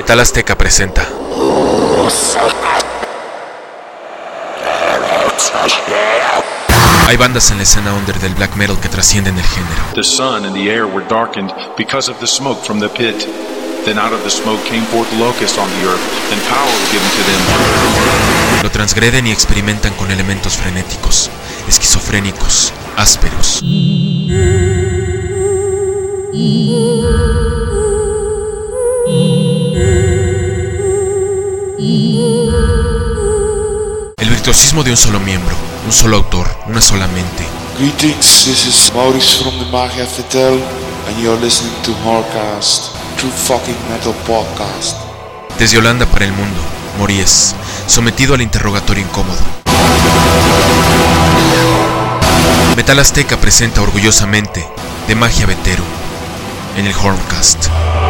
Metal Azteca presenta. Hay bandas en la escena under del black metal que trascienden el género. The sun and the air were darkened because of the smoke from the pit. Then out of the smoke came forth locusts on the earth, and power was given to them. Lo transgreden y experimentan con elementos frenéticos, esquizofrénicos, ásperos. El virtuosismo de un solo miembro, un solo autor, una sola mente. Greetings, this is Maurice from the Magia Vital, and you're listening to Horrorcast, true fucking metal podcast. Desde Holanda para el mundo, Mories, sometido al interrogatorio incómodo. Metal Azteca presenta orgullosamente de Magia Veterum en el Horrorcast.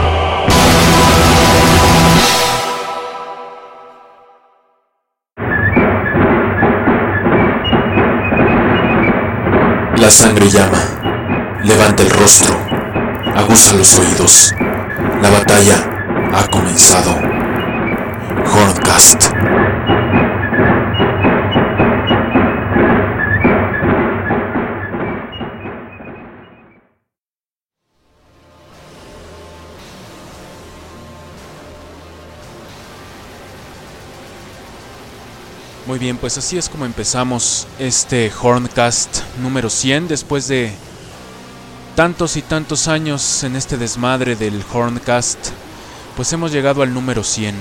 La sangre llama, levanta el rostro, aguza los oídos. La batalla ha comenzado. Horrorcast. Muy bien, pues así es como empezamos este Horrorcast número 100 después de tantos y tantos años en este desmadre del Horrorcast. Pues hemos llegado al número 100.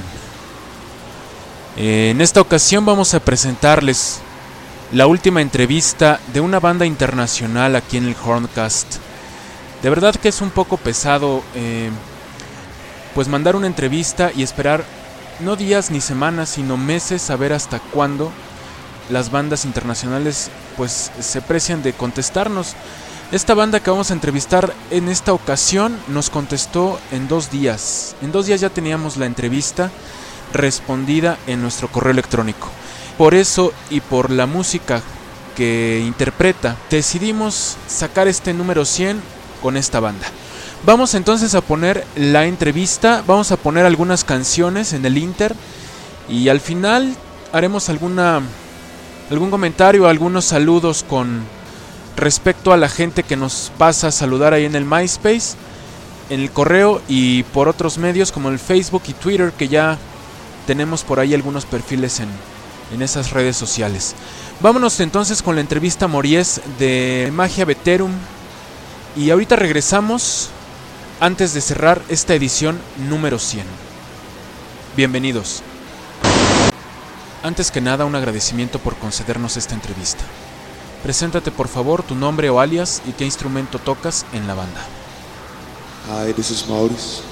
En esta ocasión vamos a presentarles la última entrevista de una banda internacional aquí en el Horrorcast. De verdad que es un poco pesado pues mandar una entrevista y esperar no días ni semanas, sino meses a ver hasta cuándo las bandas internacionales pues se precian de contestarnos. Esta banda que vamos a entrevistar en esta ocasión nos contestó en 2 días. En 2 días ya teníamos la entrevista respondida en nuestro correo electrónico. Por eso y por la música que interpreta, decidimos sacar este número 100 con esta banda. Vamos entonces a poner la entrevista, vamos a poner algunas canciones en el inter y al final haremos algún comentario, algunos saludos con respecto a la gente que nos pasa a saludar ahí en el MySpace, en el correo y por otros medios como el Facebook y Twitter, que ya tenemos por ahí algunos perfiles en esas redes sociales. Vámonos entonces con la entrevista a Mories de Magia Veterum y ahorita regresamos antes de cerrar esta edición número 100. Bienvenidos. Antes que nada, un agradecimiento por concedernos esta entrevista. Preséntate por favor, tu nombre o alias y qué instrumento tocas en la banda. Hi, this is Maurice.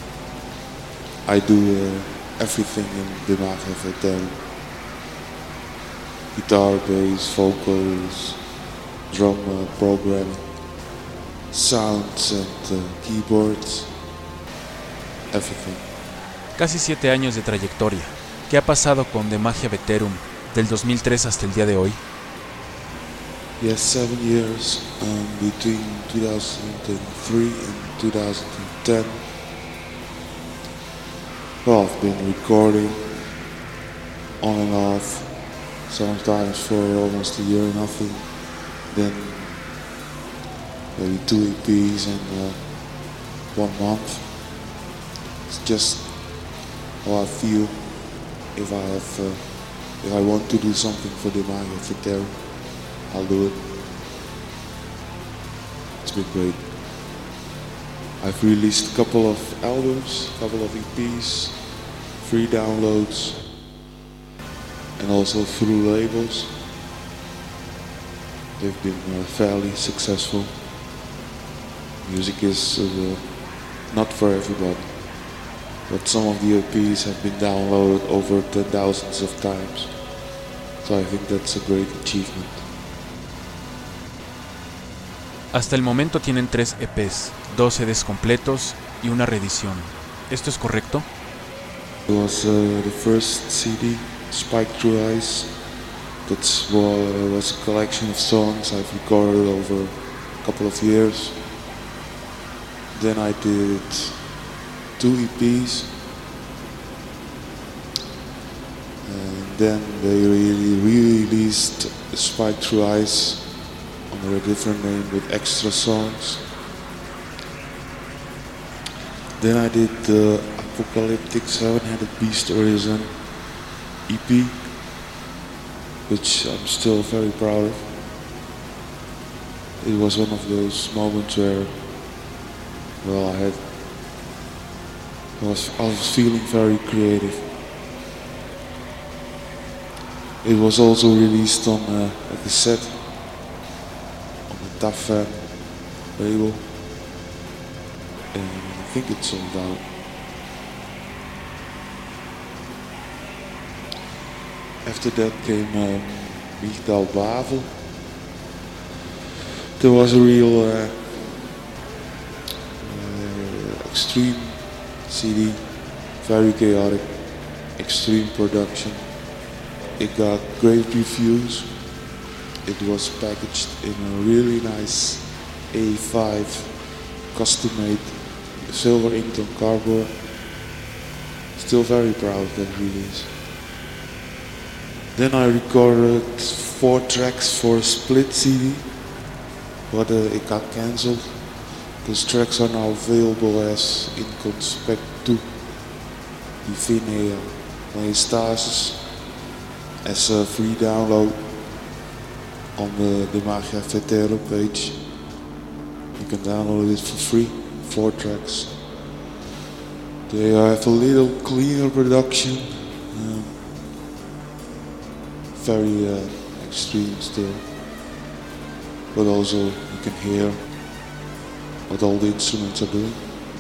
I do everything in the Magia Vital. Guitar, bass, vocals, drum programming, sounds and keyboards, everything. Casi 7 años de trayectoria. ¿Qué ha pasado con The Magia Veterum del 2003 hasta el día de hoy? Yes, 7 years between 2003 and 2010. Well, I've been recording on and off, sometimes for almost a year, nothing. Then maybe 2 EPs in 1 month. It's just how I feel. If I want to do something for the Magia Vital, I'll do it. It's been great. I've released a couple of albums, a couple of EPs, free downloads, and also through labels. They've been fairly successful. Music is not for everybody, but some of the EPs have been downloaded over 10,000s of times, so I think that's a great achievement. Hasta el momento tienen 3 EPs, 2 CDs completos y una reedición. ¿Esto es correcto? It was the first CD, Spike Through Ice. That was a collection of songs I've recorded over a couple of years. Then I did 2 EPs, And then they re-released Spike Through Ice under a different name with extra songs. Then I did the Apocalyptic Seven-Headed Beast Arisen EP, which I'm still very proud of. It was one of those moments where, well, I was feeling very creative. It was also released on a cassette on the Tafan label, and I think it's sold out. After that came Michael Bavel. There was a real extreme CD, very chaotic, extreme production. It got great reviews. It was packaged in a really nice A5 custom-made silver inked on cardboard. Still very proud of that release. Then I recorded 4 tracks for a split CD, but it got cancelled. Those tracks are now available as Inconspectu Divine Majestatis as a free download on the Magia Vetero page. You can download it for free, 4 tracks. They have a little cleaner production, very extreme still, but also you can hear what all the instruments are doing.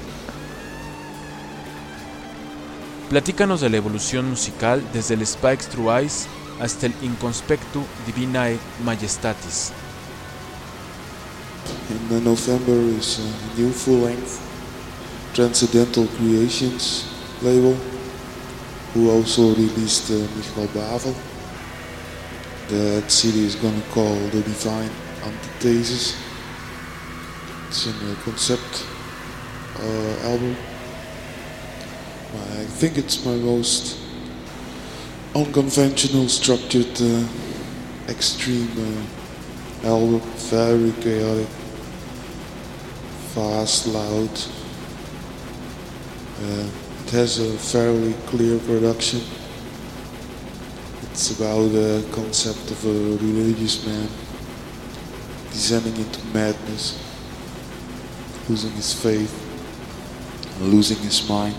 Platícanos de la evolución musical desde el Spikes Through Ice hasta el Inconspectu Divinae Majestatis. In November is a new full-length Transcendental Creations label, who also released Michael Bavel. That CD is gonna call The Divine Antithesis. It's a concept album. I think it's my most unconventional structured extreme album. Very chaotic, fast, loud. It has a fairly clear production. It's about the concept of a religious man descending into madness, losing his faith, losing his mind.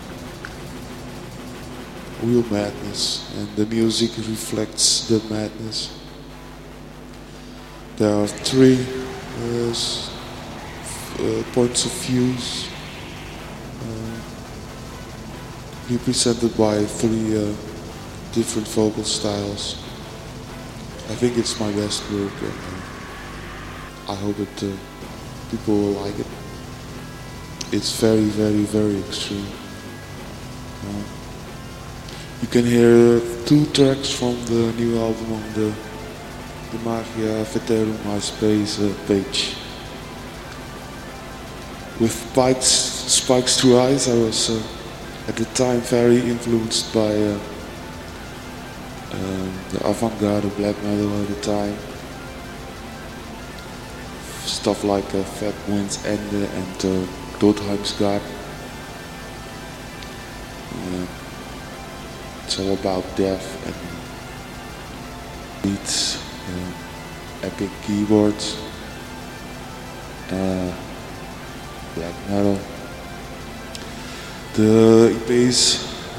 Real madness, and the music reflects the madness. There are 3 points of views represented by 3 different vocal styles. I think it's my best work, and I hope that people will like it. It's very, very, very extreme. You can hear 2 tracks from the new album on the Magia Vetero MySpace page. With Spikes Through Ice, I was at the time very influenced by the avant-garde black metal at the time. Stuff like Fat Winds Ende and Doodheimsgard. It's all about death and beats, epic keyboards, black metal. The EPs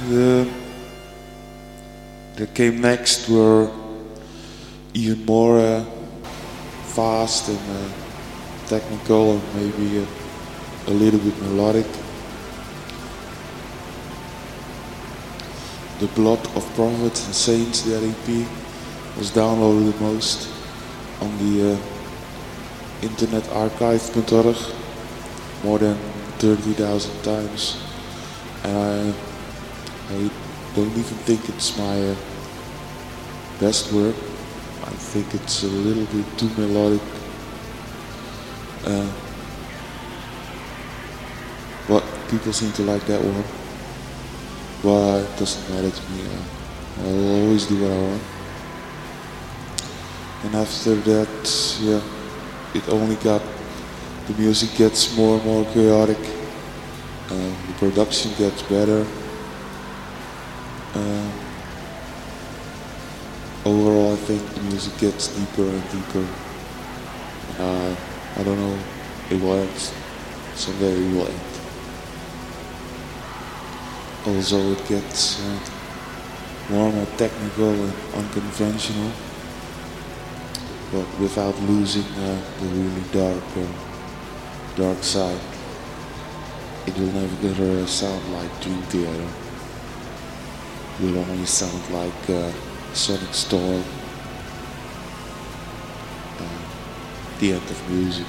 that came next were even more fast and technical, and maybe a little bit melodic. The Blood of Prophets and Saints, that EP, was downloaded the most on the Internet Archive.org, more than 30,000 times. And I don't even think it's my best work. I think it's a little bit too melodic. But people seem to like that one. But it doesn't matter to me. I'll always do what I want. And after that, yeah, the music gets more and more chaotic. The production gets better. Overall, I think the music gets deeper and deeper. I don't know, it will end. Someday it will end. Also, it gets more and more technical and unconventional, but without losing the really dark side. It will never sound like Dream Theater. It will only sound like Sonic Storm. The end of music.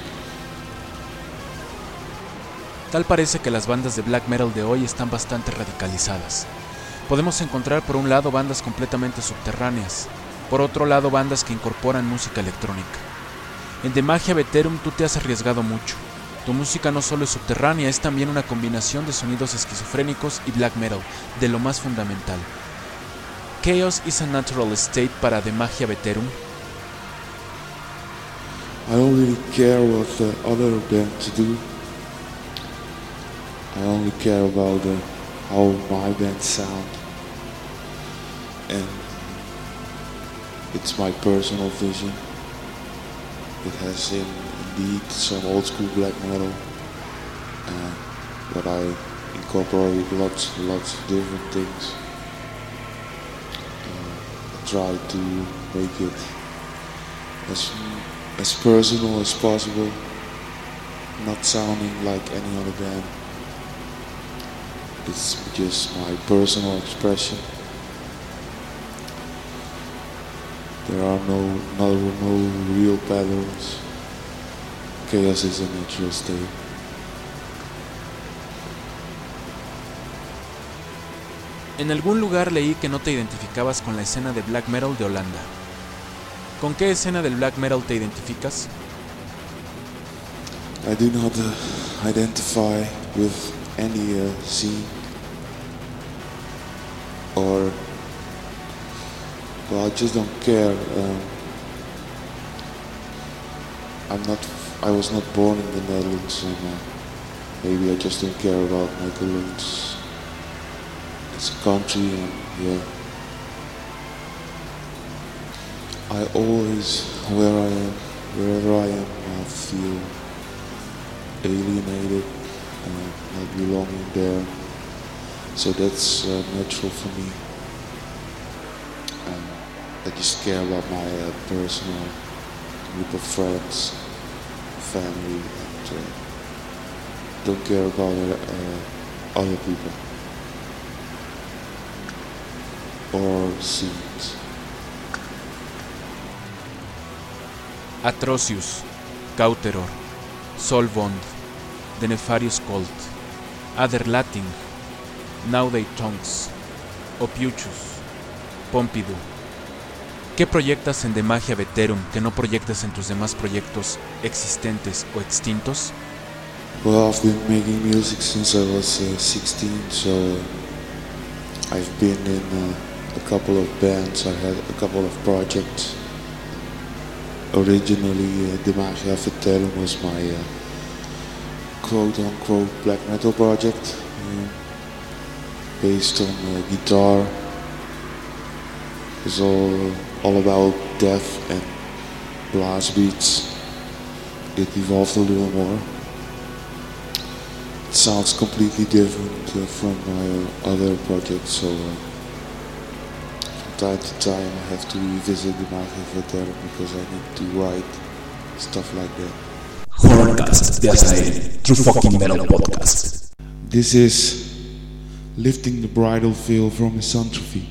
Tal parece que las bandas de black metal de hoy están bastante radicalizadas. Podemos encontrar por un lado bandas completamente subterráneas, por otro lado bandas que incorporan música electrónica. En The Magia Veterum tú te has arriesgado mucho. Tu música no solo es subterránea, es también una combinación de sonidos esquizofrénicos y black metal, de lo más fundamental. Chaos is a natural state para The Magia Veterum. I don't really care what the other bands do. I only care about how my band sound. And it's my personal vision. It has indeed some old school black metal, but I incorporate lots of different things. I try to make it as personal as possible, not sounding like any other band. It's just my personal expression. There are no real patterns. Chaos is a natural state. En algún lugar leí que no te identificabas con la escena de black metal de Holanda. ¿Con qué escena del black metal te identificas? I do not identify with any scene or, well, I just don't care. I was not born in the Netherlands, and maybe I just don't care about Netherlands. It's a country, and yeah. I always, wherever I am, I feel alienated, not belonging there. So that's natural for me. I just care about my personal group of friends, family, and don't care about other people or scenes. Atrocious, Cauteror, Solbond, The Nefarious Cult, Aderlating, Now They Tongues, Opiuchus, Pompidou. ¿Qué proyectas en The Magia Veterum que no proyectas en tus demás proyectos existentes o extintos? Well, I've been making music since I was 16, so I've been in a couple of bands. I had a couple of projects. Originally, The Magia Veterum was my quote-unquote black metal project, based on guitar. It was all about death and blast beats. It evolved a little more. It sounds completely different from my other projects, so from time to time I have to revisit The Magia Veterum because I need to write stuff like that. Horrorcast de Azael, True Fucking Metal Podcast. This is lifting the bridal veil from misanthropy.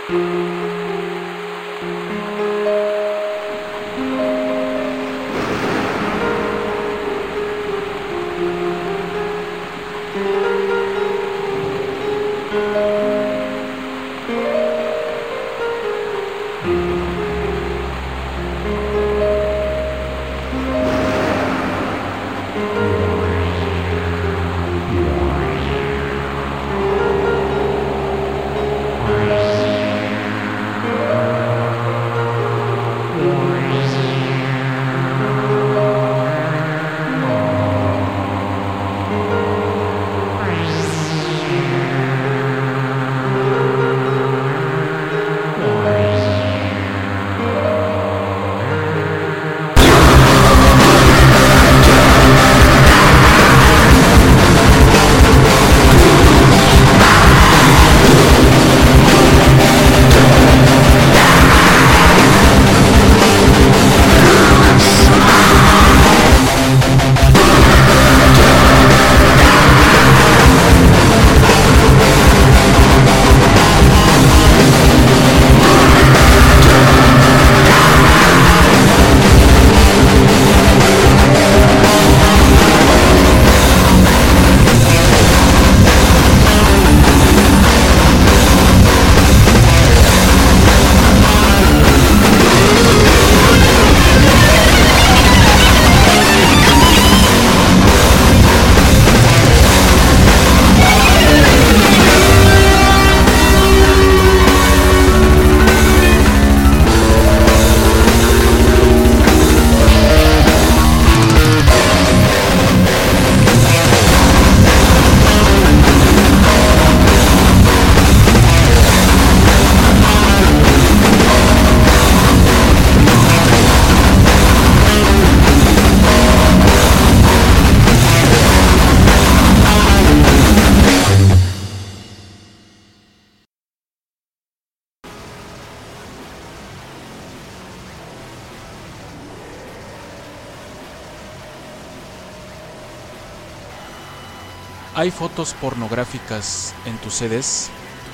¿Hay fotos pornográficas en tus CDs?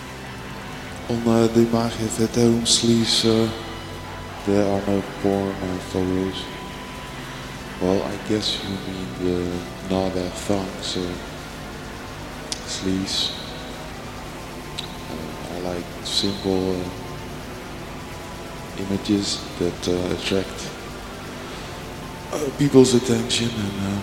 On the Magia Veterum sleeves, there are no porn photos. Well, I guess you mean the Nada Thongs sleeves. I like simple images that attract people's attention, and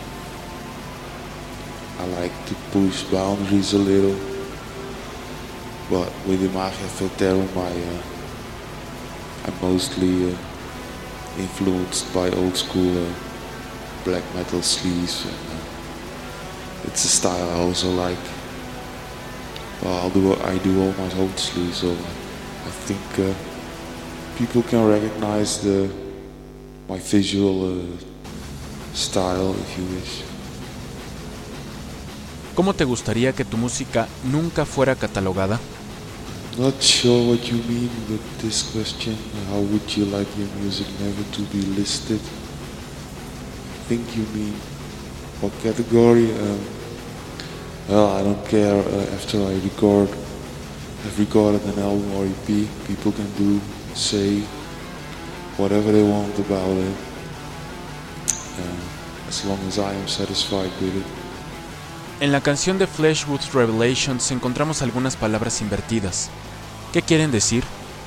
I like to push boundaries a little. But with the Magia Veterum, I'm mostly influenced by old school black metal sleeves, and it's a style I also like. Well, I do all my own sleeves, so I think people can recognize my visual style, if you wish. ¿Cómo te gustaría que tu música nunca fuera catalogada? Not sure what you mean with this question. How would you like your music never to be listed? I think you mean what category? Well, I don't care. After I have recorded an album or EP, people can say whatever they want about it, as long as I am satisfied with it. En la canción de Fleshwood Revelations encontramos algunas palabras invertidas. ¿Qué quieren decir?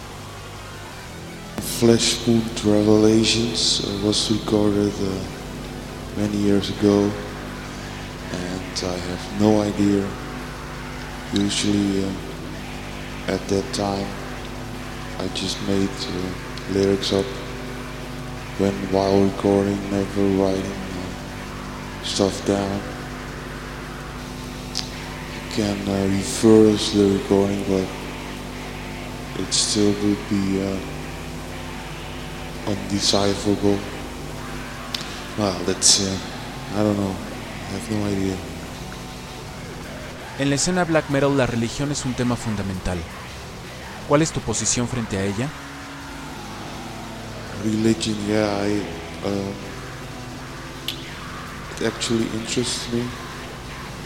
Fleshwood Revelations was recorded many years ago, and I have no idea. Usually at that time I just made lyrics up while recording, never writing stuff down. You can reverse the recording, but it still would be undecipherable. Well, that's I don't know. I have no idea. En la escena black metal la religión es un tema fundamental. ¿Cuál es tu posición frente a ella? Religion, yeah, it actually interests me.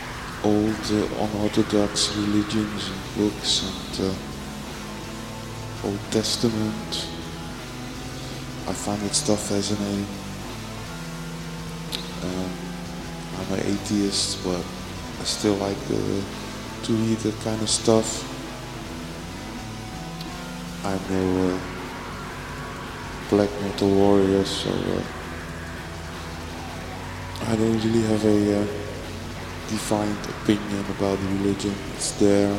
Old unorthodox religions and books, and Old Testament. I find that stuff fascinating. I'm an atheist, but I still like to read that kind of stuff. I'm no black metal warrior, so I don't really have a defined opinion about religion. It's there.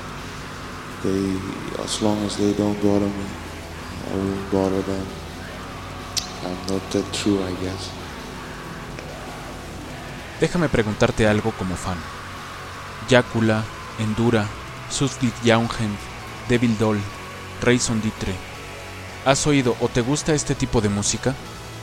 As long as they don't bother me, I won't bother them. I'm not that true, I guess. Déjame preguntarte algo como fan. Yakula, Endura, Susvik Jaunhen, Devil Doll, Raison Ditre. ¿Has oído o te gusta este tipo de música?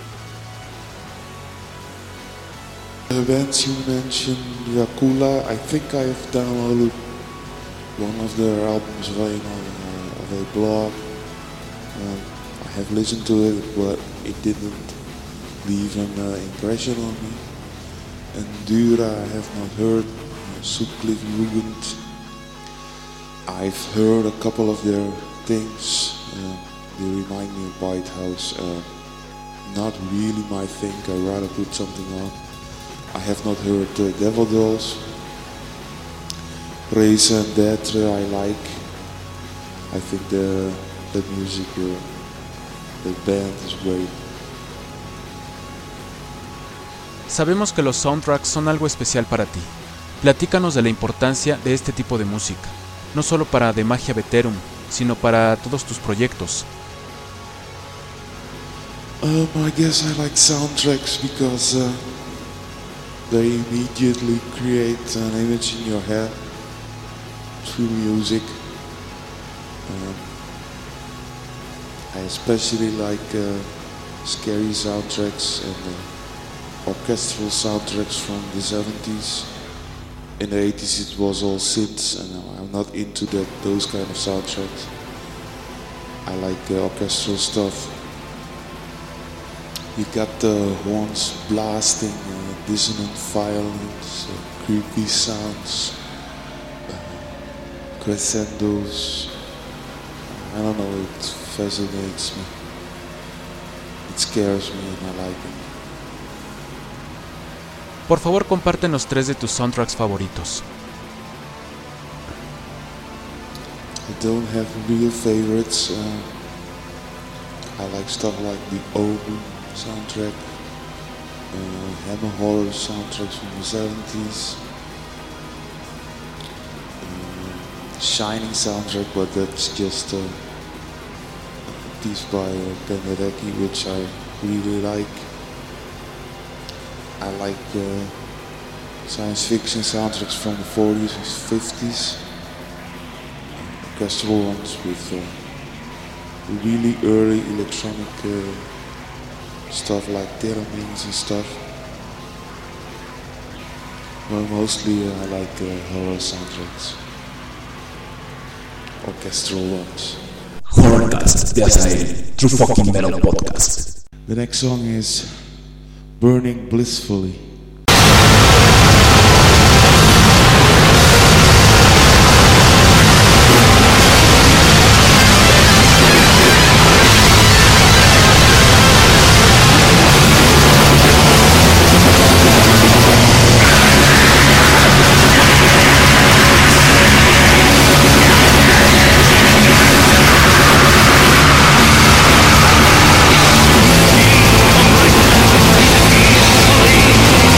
The bands you mentioned, Yakula, I think I've downloaded one of their albums right on a blog. I have listened to it, but it didn't leave an impression on me. Endura I have not heard. Subcliff Jugend, I've heard a couple of their things. They remind me of White House. Not really my thing. I'd rather put something on. I have not heard Devil Dolls. Raison Ditre I like. I think the music, the band is great. Sabemos que los soundtracks son algo especial para ti. Platícanos de la importancia de este tipo de música, no solo para The Magia Veterum, sino para todos tus proyectos. I guess I like soundtracks because they immediately create an image in your head through music. I especially like scary soundtracks and orchestral soundtracks from the 70s. In the 80s it was all synths, and I'm not into those kind of soundtracks. I like orchestral stuff. You got the horns blasting, dissonant violins, creepy sounds, crescendos. I don't know, it fascinates me. It scares me and I like it. Por favor, compártenos 3 de tus soundtracks favoritos. I don't have real favorites. I like stuff like the Omen soundtrack, Hammer Horror soundtracks from the 70s, Shining soundtrack, but that's just a piece by Penderecki, which I really like. I like science fiction soundtracks from the 40s and 50s, orchestral ones with really early electronic stuff like theremins and stuff. Well, mostly I like horror soundtracks, orchestral ones. Horrorcast de Azael, True Fucking Metal Podcast. The next song is Burning Blissfully. Blissfully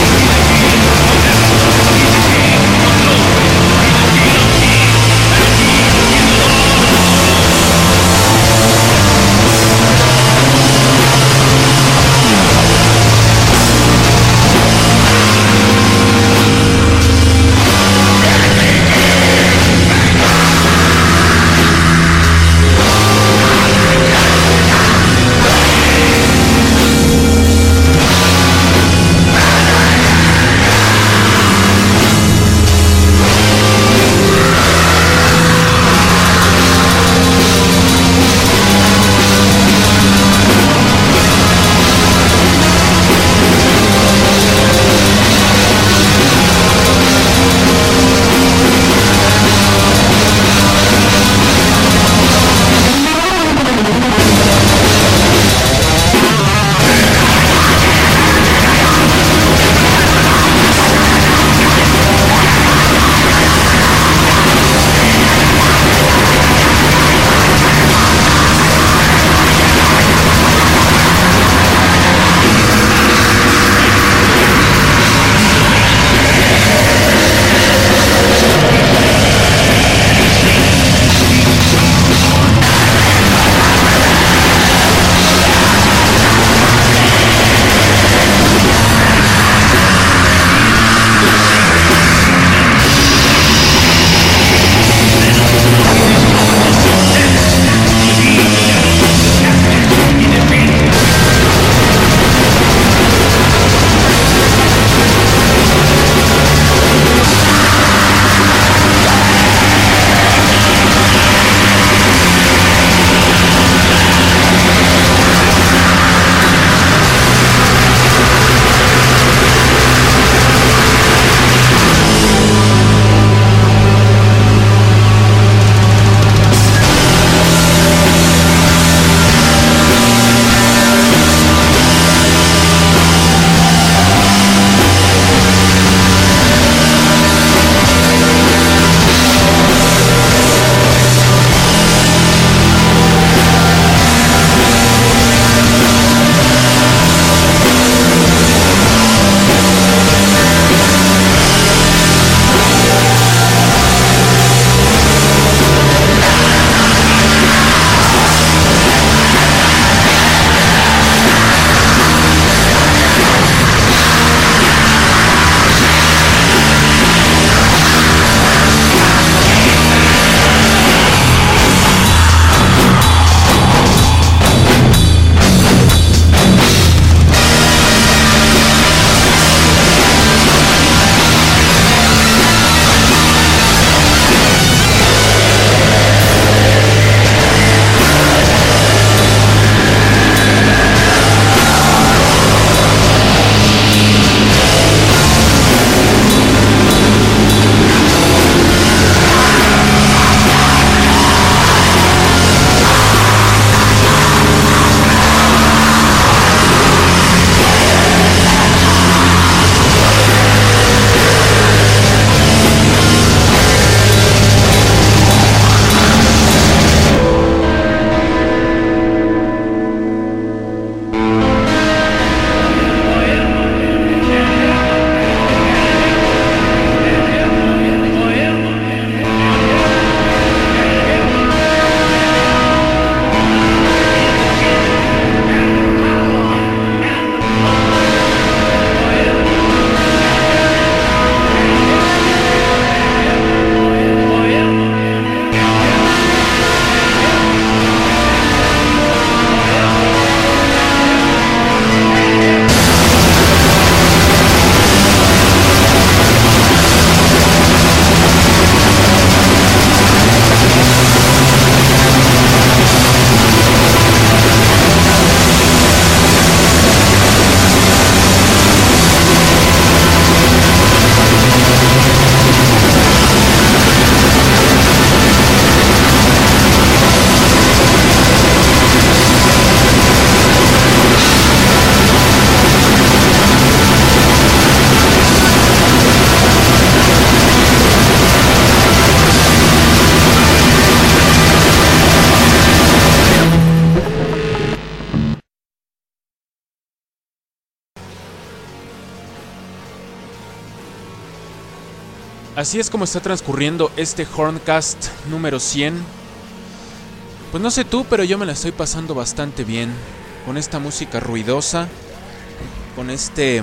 así es como está transcurriendo este Horncast número 100. Pues no sé tú, pero yo me la estoy pasando bastante bien con esta música ruidosa, con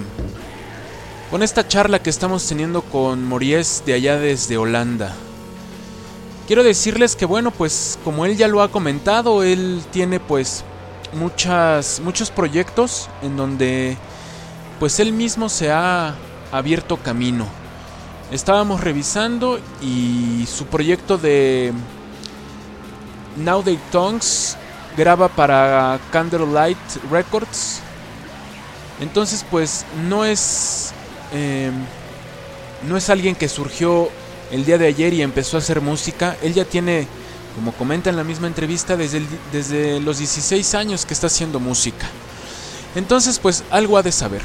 esta charla que estamos teniendo con Mories de allá desde Holanda. Quiero decirles que bueno, pues como él ya lo ha comentado, él tiene pues muchos proyectos en donde pues él mismo se ha abierto camino. Estábamos revisando y su proyecto de Now They Tongues graba para Candlelight Records. Entonces pues no es alguien que surgió el día de ayer y empezó a hacer música. Él ya tiene, como comenta en la misma entrevista, desde los 16 años que está haciendo música. Entonces pues algo ha de saber.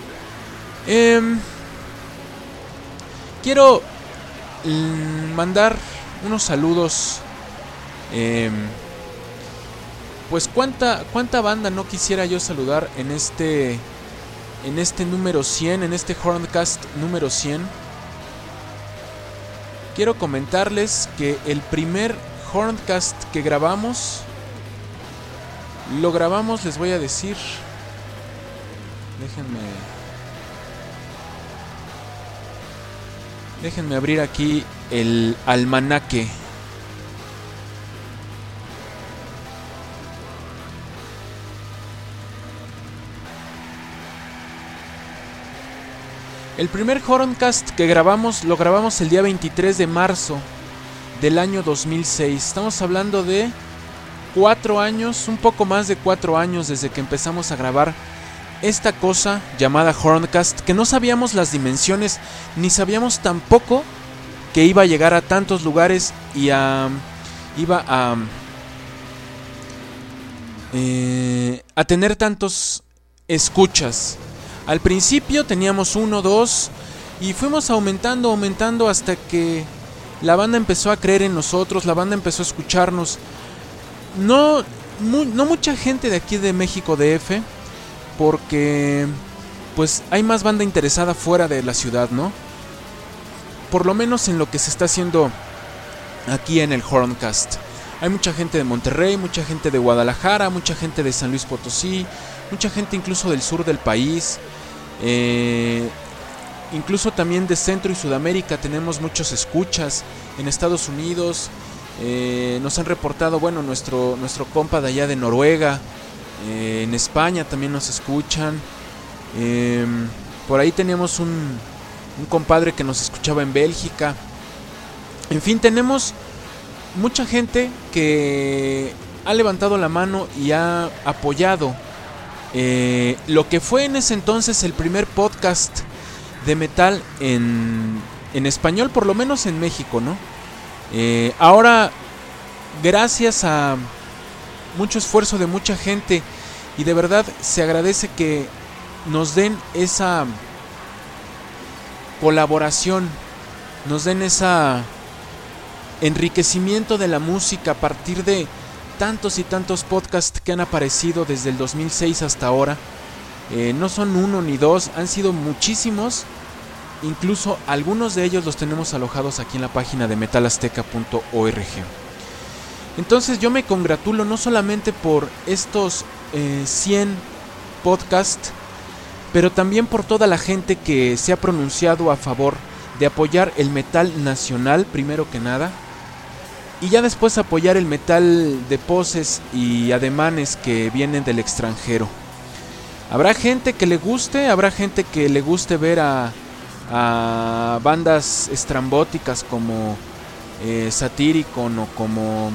Quiero mandar unos saludos. Pues cuánta banda no quisiera yo saludar en este número 100, en este Horncast número 100. Quiero comentarles que el primer Horncast que grabamos, les voy a decir, déjenme abrir aquí el almanaque. El primer Horncast que lo grabamos el día 23 de marzo del año 2006. Estamos hablando de 4 años, un poco más de 4 años desde que empezamos a grabar esta cosa llamada Horncast, que no sabíamos las dimensiones, ni sabíamos tampoco que iba a llegar a tantos lugares y iba a tener tantos escuchas. Al principio teníamos 1, 2 y fuimos aumentando hasta que la banda empezó a creer en nosotros, la banda empezó a escucharnos. No mucha gente de aquí de México DF, porque pues hay más banda interesada fuera de la ciudad, ¿no? Por lo menos en lo que se está haciendo aquí en el Horncast. Hay mucha gente de Monterrey, mucha gente de Guadalajara, mucha gente de San Luis Potosí, mucha gente incluso del sur del país, incluso también de Centro y Sudamérica. Tenemos muchos escuchas en Estados Unidos. Nos han reportado, bueno, nuestro compa de allá de Noruega, en España también nos escuchan. Por ahí teníamos un compadre que nos escuchaba en Bélgica. En fin, tenemos mucha gente que ha levantado la mano y ha apoyado lo que fue en ese entonces el primer podcast de metal en español, por lo menos en México, ¿no? Ahora, gracias a mucho esfuerzo de mucha gente, y de verdad se agradece que nos den esa colaboración, nos den ese enriquecimiento de la música a partir de tantos y tantos podcasts que han aparecido desde el 2006 hasta ahora. No son 1 ni 2, han sido muchísimos. Incluso algunos de ellos los tenemos alojados aquí en la página de metalazteca.org. Entonces yo me congratulo no solamente por estos 100 podcasts, pero también por toda la gente que se ha pronunciado a favor de apoyar el metal nacional, primero que nada, y ya después apoyar el metal de poses y ademanes que vienen del extranjero. Habrá gente que le guste, habrá gente que le guste ver a bandas estrambóticas como Satyricon o como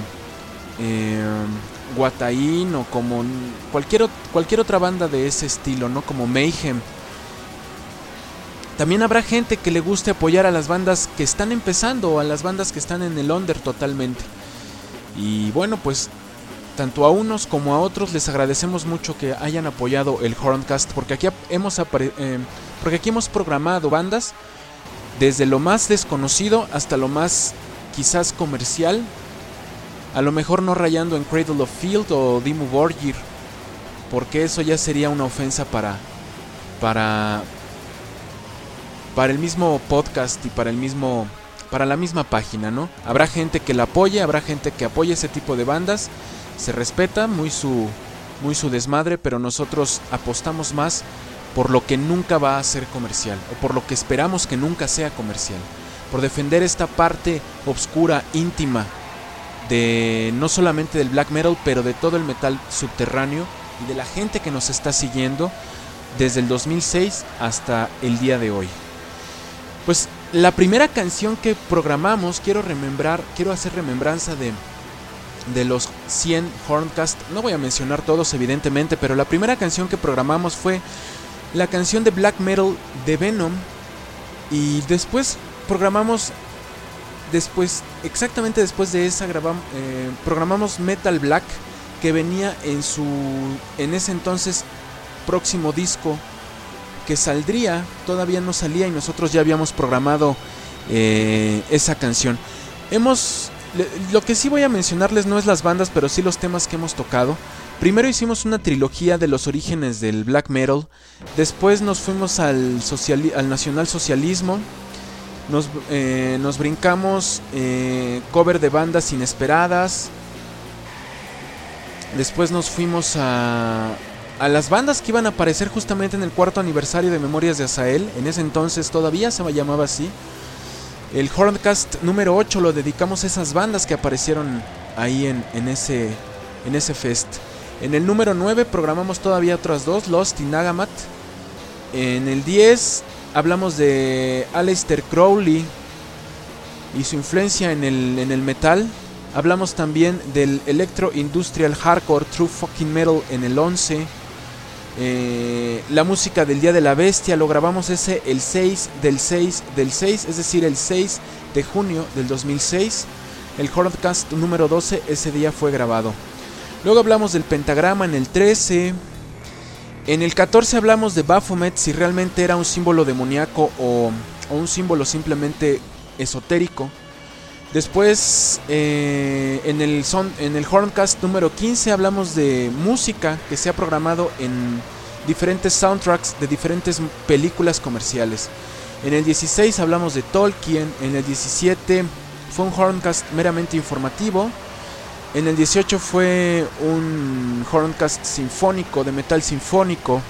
Guataín o como cualquier otra banda de ese estilo, ¿no? Como Mayhem. También habrá gente que le guste apoyar a las bandas que están empezando o a las bandas que están en el under totalmente. Y bueno, pues tanto a unos como a otros les agradecemos mucho que hayan apoyado el Horncast, porque aquí hemos programado bandas desde lo más desconocido hasta lo más quizás comercial, a lo mejor no rayando en Cradle of Filth o Dimmu Borgir, porque eso ya sería una ofensa para el mismo podcast y para el mismo para la misma página, ¿no? Habrá gente que la apoye, habrá gente que apoye ese tipo de bandas. Se respeta muy su desmadre, pero nosotros apostamos más por lo que nunca va a ser comercial, o por lo que esperamos que nunca sea comercial, por defender esta parte oscura, íntima, de no solamente del black metal, pero de todo el metal subterráneo y de la gente que nos está siguiendo desde el 2006 hasta el día de hoy. Pues la primera canción que programamos, quiero hacer remembranza de los 100 Horncast. No voy a mencionar todos evidentemente, pero la primera canción que programamos fue la canción de black metal de Venom, y después programamos, exactamente después de esa programamos Metal Black, que venía en ese entonces próximo disco que saldría. Todavía no salía y nosotros ya habíamos programado esa canción. Lo que sí voy a mencionarles no es las bandas, pero sí los temas que hemos tocado. Primero hicimos una trilogía de los orígenes del black metal. Después nos fuimos al nacionalsocialismo. Nos brincamos cover de bandas inesperadas. Después nos fuimos a las bandas que iban a aparecer justamente en el 4º aniversario de Memorias de Azael. En ese entonces todavía se llamaba así. El Horncast número 8 lo dedicamos a esas bandas que aparecieron ahí en ese fest. En el número 9 programamos todavía otras dos, Lost y Nagamat. En el 10 hablamos de Aleister Crowley y su influencia en el metal. Hablamos también del Electro Industrial Hardcore True Fucking Metal en el 11. La música del Día de la Bestia lo grabamos el 6 del 6 del 6, es decir, el 6 de junio del 2006. El Horncast número 12 ese día fue grabado. Luego hablamos del Pentagrama en el 13. En el 14 hablamos de Baphomet, si realmente era un símbolo demoníaco o un símbolo simplemente esotérico. Después en el Horncast número 15 hablamos de música que se ha programado en diferentes soundtracks de diferentes películas comerciales. En el 16 hablamos de Tolkien. En el 17 fue un Horncast meramente informativo. En el 18 fue un Horncast sinfónico, de metal sinfónico.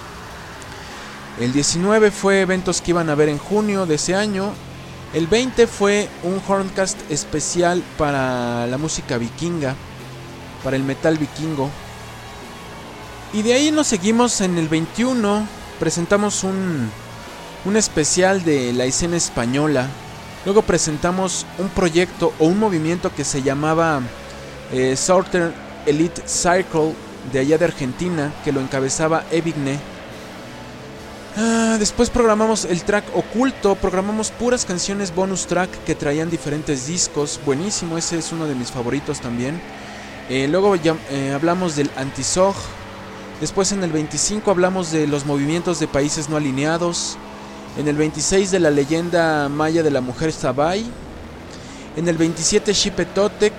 El 19 fue eventos que iban a haber en junio de ese año. El 20 fue un Horncast especial para la música vikinga, para el metal vikingo. Y de ahí nos seguimos en el 21, presentamos un especial de la escena española. Luego presentamos un proyecto o un movimiento que se llamaba Southern Elite Circle, de allá de Argentina, que lo encabezaba Evigne. Después programamos el track oculto, programamos puras canciones bonus track que traían diferentes discos, buenísimo, ese es uno de mis favoritos también. Luego hablamos del Antisog. Después en el 25 hablamos de los movimientos de países no alineados. En el 26 de la leyenda maya de la mujer Sabai. En el 27 Xipetotec.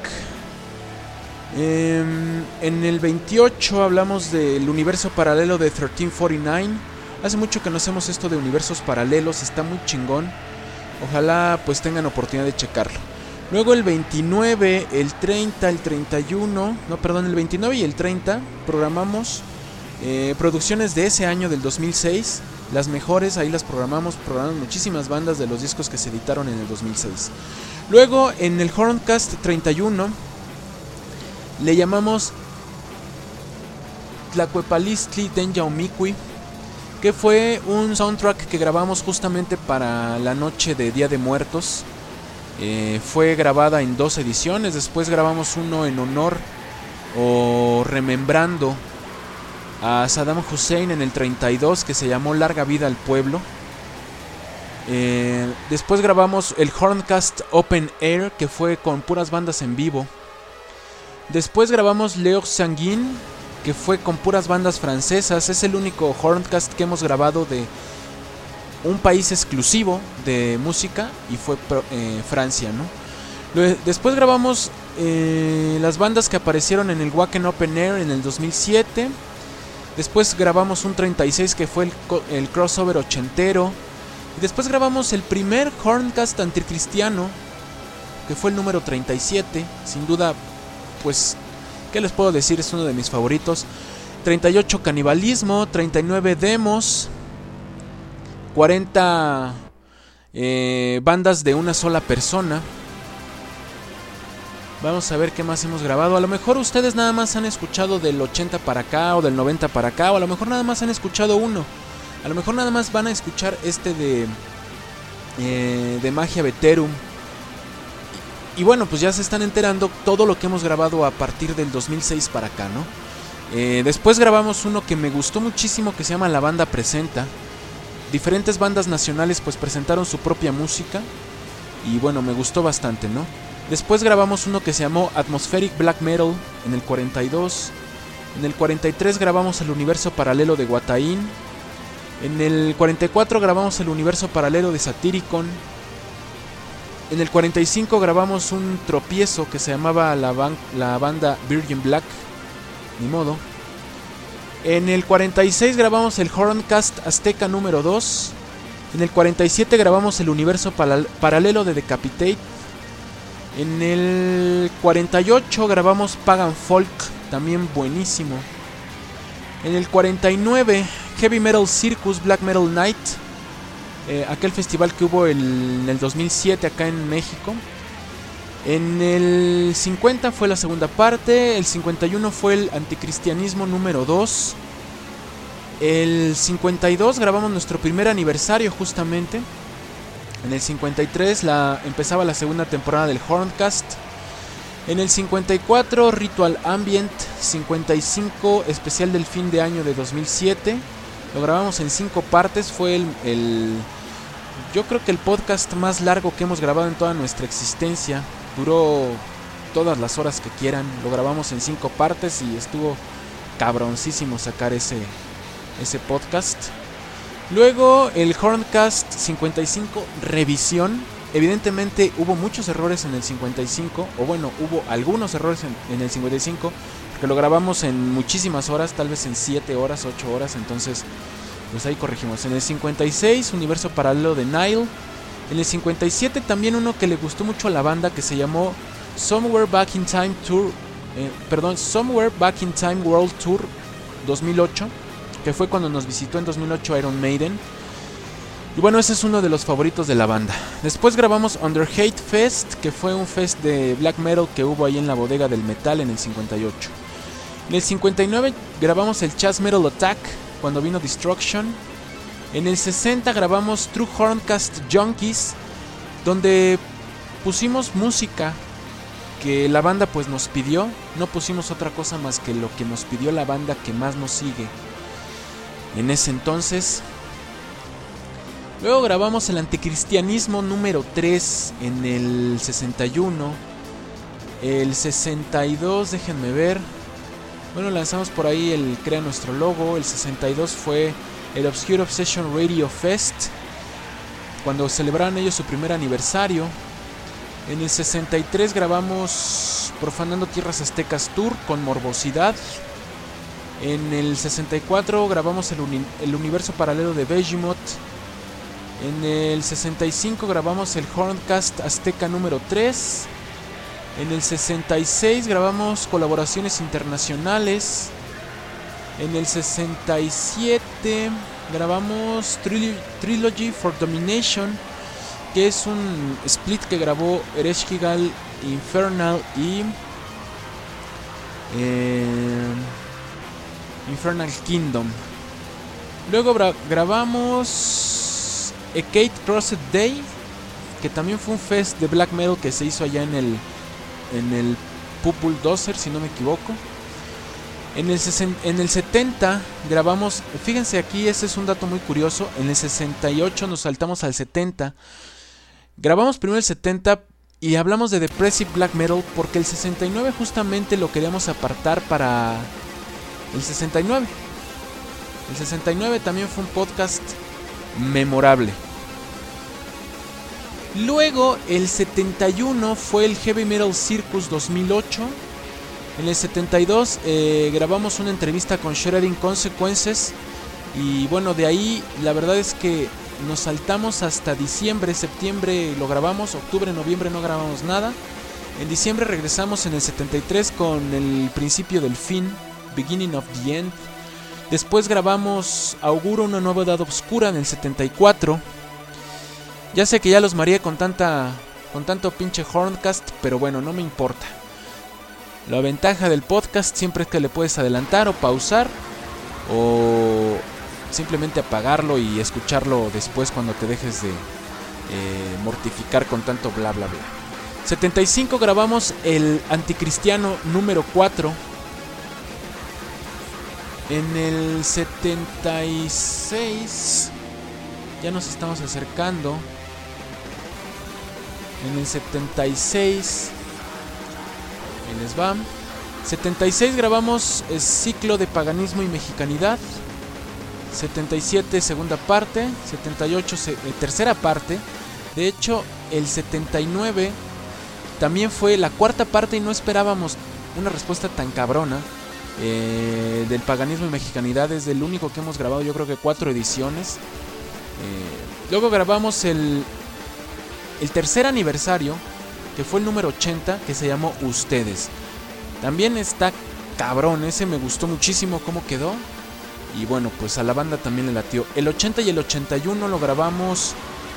En el 28 hablamos del universo paralelo de 1349. Hace mucho que no hacemos esto de universos paralelos, está muy chingón. Ojalá pues tengan oportunidad de checarlo. Luego el 29, el 30, el 31, el 29 y el 30 programamos producciones de ese año del 2006. Las mejores, ahí las programamos muchísimas bandas de los discos que se editaron en el 2006. Luego en el Horncast 31 le llamamos Tlacuepalistli Denyaumicui, que fue un soundtrack que grabamos justamente para la noche de Día de Muertos. Fue grabada en 2 ediciones. Después grabamos uno en honor o remembrando a Saddam Hussein en el 32, que se llamó Larga Vida al Pueblo. Después grabamos el Horncast Open Air, que fue con puras bandas en vivo. Después grabamos Leo Sanguin, que fue con puras bandas francesas. Es el único Horncast que hemos grabado de un país exclusivo de música, y fue Francia, ¿no? Después grabamos las bandas que aparecieron en el Wacken Open Air en el 2007. Después grabamos un 36 que fue el crossover ochentero. Y después grabamos el primer Horncast anticristiano, que fue el número 37. Sin duda, pues, ¿qué les puedo decir? Es uno de mis favoritos. 38 canibalismo, 39 demos, 40 bandas de una sola persona. Vamos a ver qué más hemos grabado. A lo mejor ustedes nada más han escuchado del 80 para acá o del 90 para acá, o a lo mejor nada más han escuchado uno. A lo mejor nada más van a escuchar este de Magia Veterum. Y bueno, pues ya se están enterando todo lo que hemos grabado a partir del 2006 para acá, ¿no? Después grabamos uno que me gustó muchísimo, que se llama La Banda Presenta. Diferentes bandas nacionales pues presentaron su propia música. Y bueno, me gustó bastante, ¿no? Después grabamos uno que se llamó Atmospheric Black Metal en el 42. En el 43 grabamos el universo paralelo de Guataín. En el 44 grabamos el universo paralelo de Satyricon. En el 45 grabamos un tropiezo que se llamaba la banda Virgin Black. Ni modo. En el 46 grabamos el Horncast Azteca número 2. En el 47 grabamos el universo paralelo de Decapitate. En el 48 grabamos Pagan Folk, también buenísimo. En el 49 Heavy Metal Circus Black Metal Night, aquel festival que hubo en el 2007 acá en México. En el 50 fue la segunda parte. El 51 fue el Anticristianismo número 2. El 52 grabamos nuestro primer aniversario justamente. En el 53 empezaba la segunda temporada del Horncast. En el 54 Ritual Ambient. 55 especial del fin de año de 2007. Lo grabamos en 5 partes. Fue yo creo que el podcast más largo que hemos grabado en toda nuestra existencia. Duró todas las horas que quieran. Lo grabamos en 5 partes y estuvo cabroncísimo sacar ese podcast. Luego el Horncast 55 revisión. Evidentemente hubo muchos errores en el 55. O bueno, hubo algunos errores en el 55. Porque lo grabamos en muchísimas horas. Tal vez en 7 horas, 8 horas. Entonces pues ahí corregimos. En el 56 universo paralelo de Nile. En el 57 también uno que le gustó mucho a la banda, que se llamó Somewhere Back in Time Somewhere Back in Time World Tour 2008, que fue cuando nos visitó en 2008 Iron Maiden. Y bueno, ese es uno de los favoritos de la banda. Después grabamos Under Hate Fest, que fue un fest de black metal que hubo ahí en la bodega del metal en el 58. En el 59 grabamos el Chas Metal Attack, cuando vino Destruction. En el 60 grabamos True Horncast Junkies, donde pusimos música que la banda pues nos pidió. No pusimos otra cosa más que lo que nos pidió la banda que más nos sigue en ese entonces. Luego grabamos el Anticristianismo número 3 en el 61. El 62, déjenme ver. Bueno, lanzamos por ahí el Crea Nuestro Logo. El 62 fue el Obscure Obsession Radio Fest, cuando celebraron ellos su primer aniversario. En el 63 grabamos Profanando Tierras Aztecas Tour con Morbosidad. En el 64 grabamos el universo paralelo de Behemoth. En el 65 grabamos el Horncast Azteca número 3. En el 66 grabamos colaboraciones internacionales. En el 67 grabamos Trilogy for Domination, que es un split que grabó Ereshkigal, Infernal y Infernal Kingdom. Luego grabamos A Kate Crossed Day, que también fue un fest de black metal que se hizo allá en el Pupul Dozer, si no me equivoco. En el 70 grabamos, fíjense aquí, ese es un dato muy curioso. En el 68 nos saltamos al 70. Grabamos primero el 70 y hablamos de Depressive Black Metal, porque el 69 justamente lo queríamos apartar para el 69. El 69 también fue un podcast memorable. Luego el 71 fue el Heavy Metal Circus 2008. En el 72 grabamos una entrevista con Shredding Consequences. Y bueno, de ahí la verdad es que nos saltamos hasta diciembre, septiembre lo grabamos, octubre, noviembre no grabamos nada. En diciembre regresamos en el 73 con el principio del fin, Beginning of the End. Después grabamos Auguro una nueva edad oscura en el 74. Ya sé que ya los mareé con tanto pinche Horncast, pero bueno, no me importa. La ventaja del podcast siempre es que le puedes adelantar o pausar o simplemente apagarlo y escucharlo después cuando te dejes de mortificar con tanto bla bla bla. 75 grabamos el Anticristiano número 4. En el 76 ya nos estamos acercando. En el 76 ahí les va. 76 grabamos el ciclo de paganismo y mexicanidad. 77 segunda parte. 78 tercera parte. De hecho el 79 también fue la cuarta parte y no esperábamos una respuesta tan cabrona del paganismo y mexicanidad. Es el único que hemos grabado, yo creo que 4 ediciones. Luego grabamos el tercer aniversario, que fue el número 80, que se llamó Ustedes. También está cabrón, ese me gustó muchísimo cómo quedó. Y bueno, pues a la banda también le latió. El 80 y el 81 lo grabamos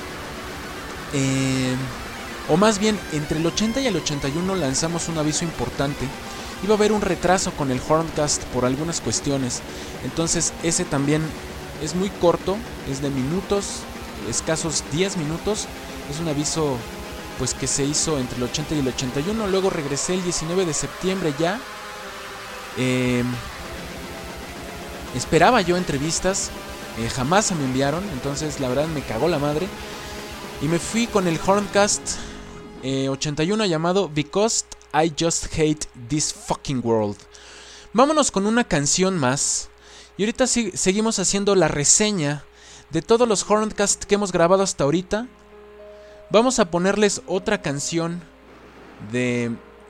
o más bien, entre el 80 y el 81 lanzamos un aviso importante. Iba a haber un retraso con el Horncast por algunas cuestiones. Entonces ese también es muy corto, es de minutos, escasos 10 minutos. Es un aviso pues que se hizo entre el 80 y el 81. Luego regresé el 19 de septiembre ya. Esperaba yo entrevistas, jamás se me enviaron. Entonces la verdad me cagó la madre. Y me fui con el Horncast 81 llamado Because I Just Hate This Fucking World. Vámonos con una canción más. Y ahorita seguimos haciendo la reseña de todos los Horncast que hemos grabado hasta ahorita. Vamos a ponerles otra canción de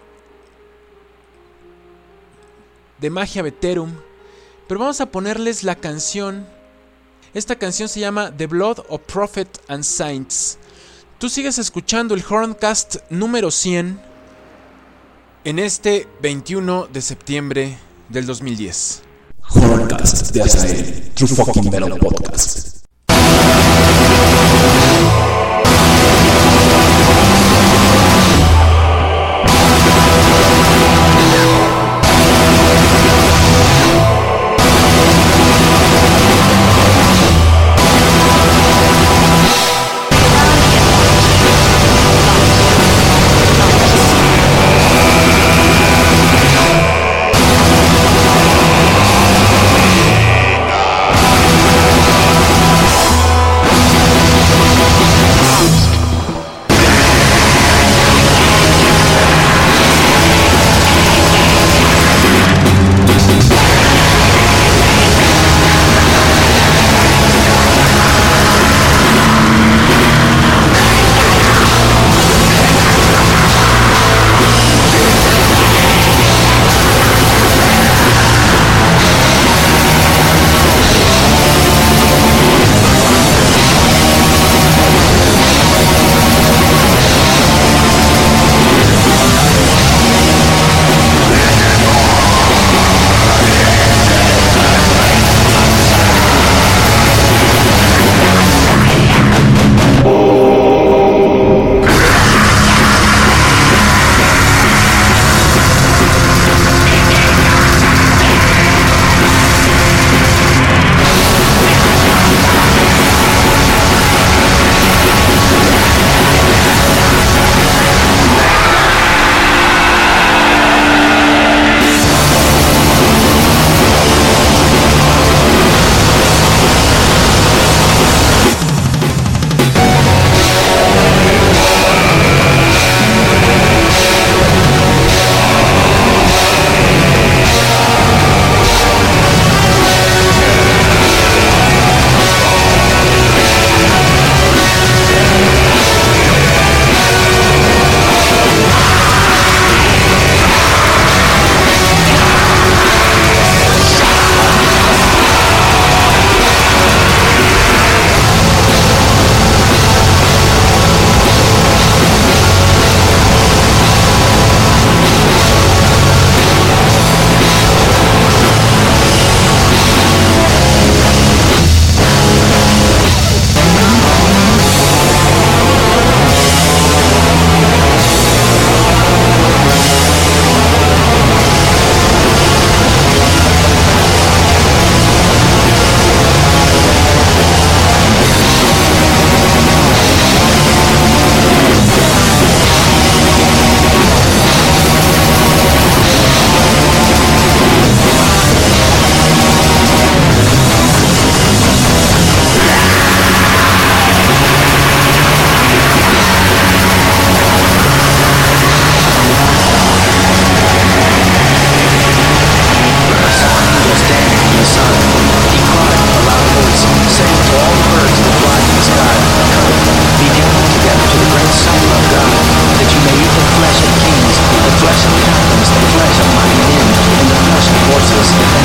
Magia Veterum. Pero vamos a ponerles la canción. Esta canción se llama The Blood of Prophet and Saints. Tú sigues escuchando el Horncast número 100 en este 21 de septiembre del 2010. Horncast de Azael, True Fucking Metal Podcast.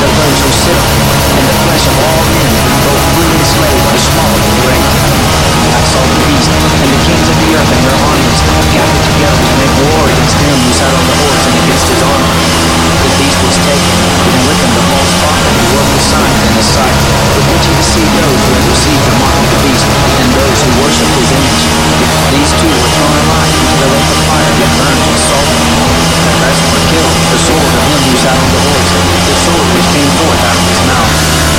of those who sit on it, and the flesh of all men, both free and slave, are small and great. I saw the beast, and the kings of the earth and their armies, gathered together to make war against him who sat on the horse and against his army. The beast was taken, and with him the false prophet who wrote the signs in his sight, with which he deceived those who had received the mark of the beast, and those who worshipped his image. These two were thrown alive into the lake of fire that burns with sulfur. The rest were killed with the sword of him who sat on the horse, the sword which came forth out of his mouth.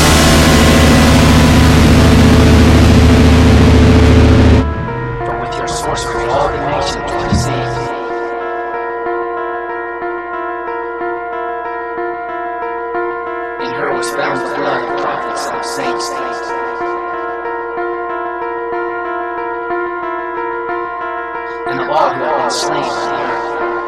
For with your sorcery all the nations were deceived. In her was found the blood of prophets and of saints. And of all who have been slain on the earth.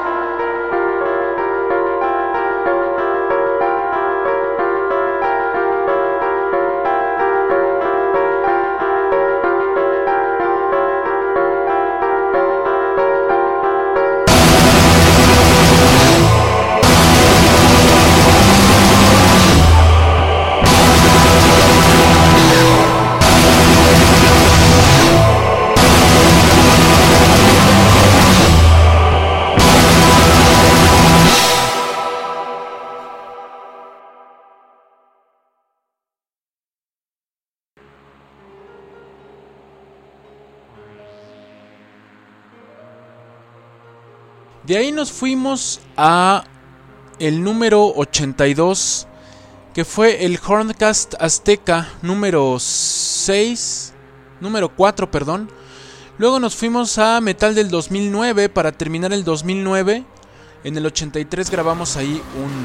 De ahí nos fuimos a el número 82, que fue el Horncast Azteca número 4, perdón. Luego nos fuimos a Metal del 2009 para terminar el 2009. En el 83 grabamos ahí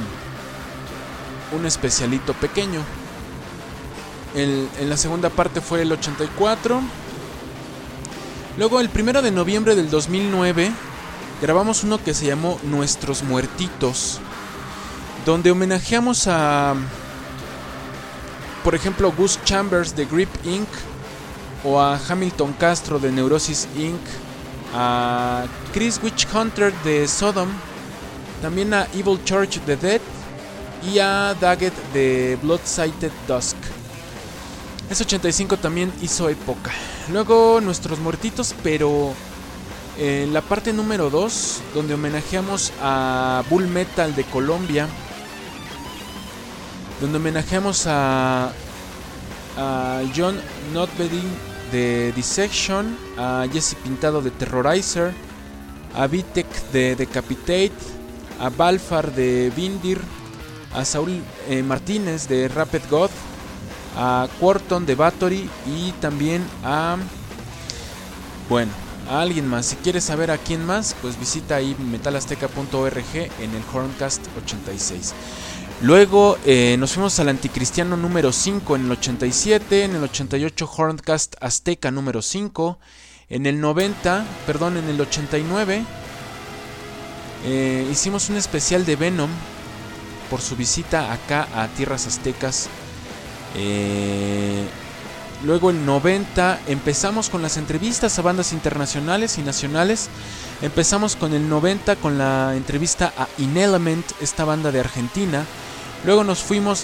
un especialito pequeño. En la segunda parte fue el 84. Luego el 1 de noviembre del 2009 grabamos uno que se llamó Nuestros Muertitos, donde homenajeamos a, por ejemplo, Gus Chambers de Grip Inc., o a Hamilton Castro de Neurosis Inc., a Chris Witch Hunter de Sodom, también a Evil Church de Dead y a Daggett de Blood-Sighted Dusk. Ese 85 también hizo época. Luego Nuestros Muertitos, pero en la parte número 2, donde homenajeamos a Bull Metal de Colombia, donde homenajeamos a John Notbedding de Dissection, a Jesse Pintado de Terrorizer, a Vitek de Decapitate, a Balfar de Vindir, a Saúl Martínez de Rapid God, a Quarton de Bathory y también a alguien más. Si quieres saber a quién más, pues visita ahí metalazteca.org en el Horncast 86. Luego nos fuimos al Anticristiano número 5 en el 87, en el 88 Horncast Azteca número 5, en el 89 hicimos un especial de Venom por su visita acá a tierras aztecas. Luego el 90 empezamos con las entrevistas a bandas internacionales y nacionales. Empezamos con el 90 con la entrevista a Inelement, esta banda de Argentina. Luego nos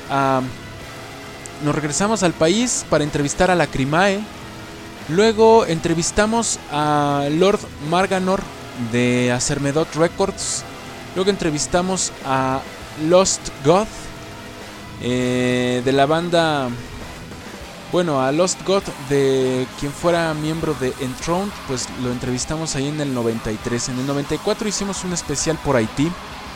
regresamos al país para entrevistar a Lacrimae. Luego entrevistamos a Lord Marganor de Acermedot Records. Luego entrevistamos a Lost God de la banda, a Lost God, de quien fuera miembro de Enthroned, pues lo entrevistamos ahí en el 93. En el 94 hicimos un especial por Haití.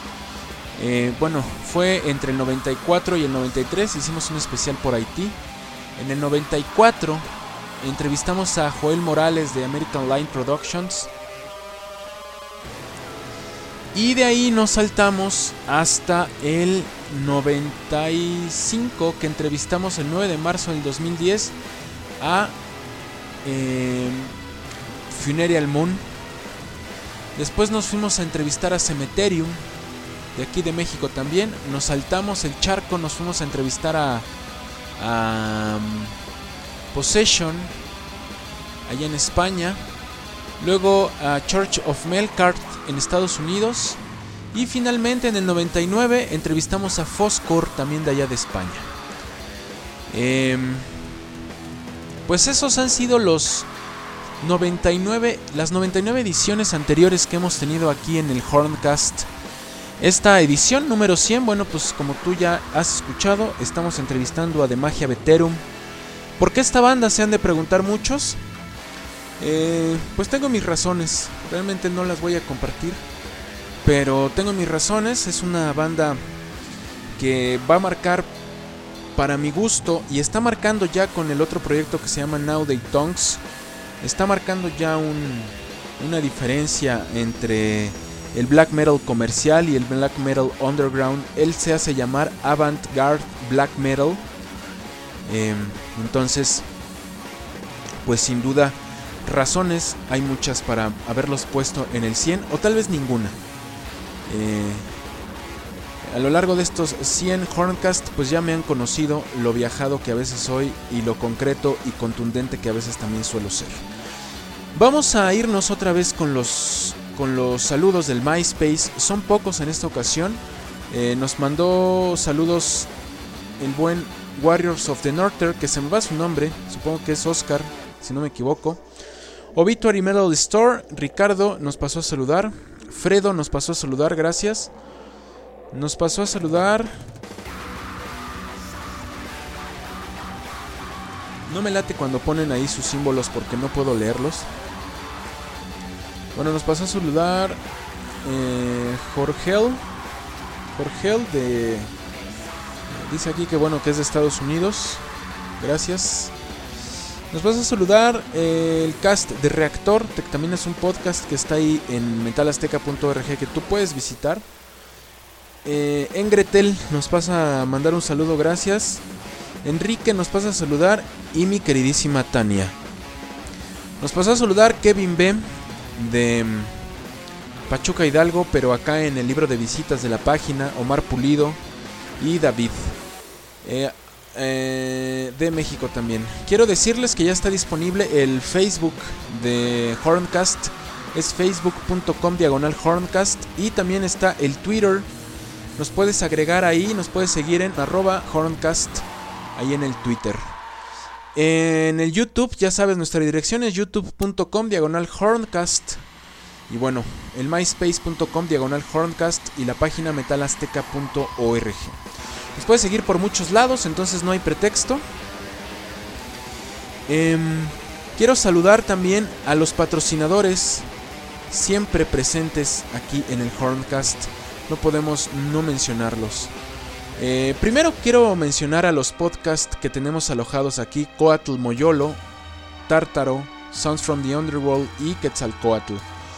Fue entre el 94 y el 93, hicimos un especial por Haití. En el 94 entrevistamos a Joel Morales de American Line Productions. Y de ahí nos saltamos hasta el 95, que entrevistamos el 9 de marzo del 2010 a Funereal Moon. Después nos fuimos a entrevistar a Cemeterium, de aquí de México también. Nos saltamos el charco, nos fuimos a entrevistar a Possession, allá en España. Luego a Church of Melkart en Estados Unidos. Y finalmente en el 99 entrevistamos a Foscor, también de allá de España. Pues esos han sido las 99 ediciones anteriores que hemos tenido aquí en el Horncast. Esta edición número 100, bueno, pues como tú ya has escuchado, estamos entrevistando a The Magia Veterum. ¿Por qué esta banda? Se han de preguntar muchos. Pues tengo mis razones, realmente no las voy a compartir, pero tengo mis razones. Es una banda que va a marcar, para mi gusto, y está marcando ya con el otro proyecto que se llama Now They Tongues, está marcando ya una diferencia entre el black metal comercial y el black metal underground. Él se hace llamar avant-garde black metal. Entonces, pues sin duda, razones hay muchas para haberlos puesto en el 100, o tal vez ninguna. A lo largo de estos 100 Horncast, pues ya me han conocido lo viajado que a veces soy y lo concreto y contundente que a veces también suelo ser. Vamos a irnos otra vez con los saludos del MySpace. Son pocos en esta ocasión. Nos mandó saludos el buen Warriors of the Norther, que se me va su nombre, supongo que es Oscar, si no me equivoco. Obituary Metal Store, Ricardo nos pasó a saludar. Fredo nos pasó a saludar, gracias. Nos pasó a saludar. No me late cuando ponen ahí sus símbolos porque no puedo leerlos. Bueno, nos pasó a saludar Jorgel de... Dice aquí que bueno, que es de Estados Unidos. Gracias. Nos pasó a saludar el cast de Reactor, que también es un podcast que está ahí en metalazteca.org, que tú puedes visitar. Engretel nos pasa a mandar un saludo, gracias. Enrique nos pasa a saludar, y mi queridísima Tania. Nos pasó a saludar Kevin B de Pachuca Hidalgo, pero acá en el libro de visitas de la página, Omar Pulido y David de México también. Quiero decirles que ya está disponible el Facebook de Horncast, es facebook.com/Horncast, y también está el Twitter. Nos puedes agregar ahí, nos puedes seguir en @Horncast, ahí en el Twitter. En el YouTube, ya sabes, nuestra dirección es youtube.com/Horncast. Y bueno, el myspace.com/Horncast y la página metalazteca.org. Nos puedes seguir por muchos lados, entonces no hay pretexto. Quiero saludar también a los patrocinadores siempre presentes aquí en el Horncast. No podemos no mencionarlos. Primero quiero mencionar a los podcasts que tenemos alojados aquí: Coatl Moyolo, Tártaro, Sounds from the Underworld y Quetzalcoatl.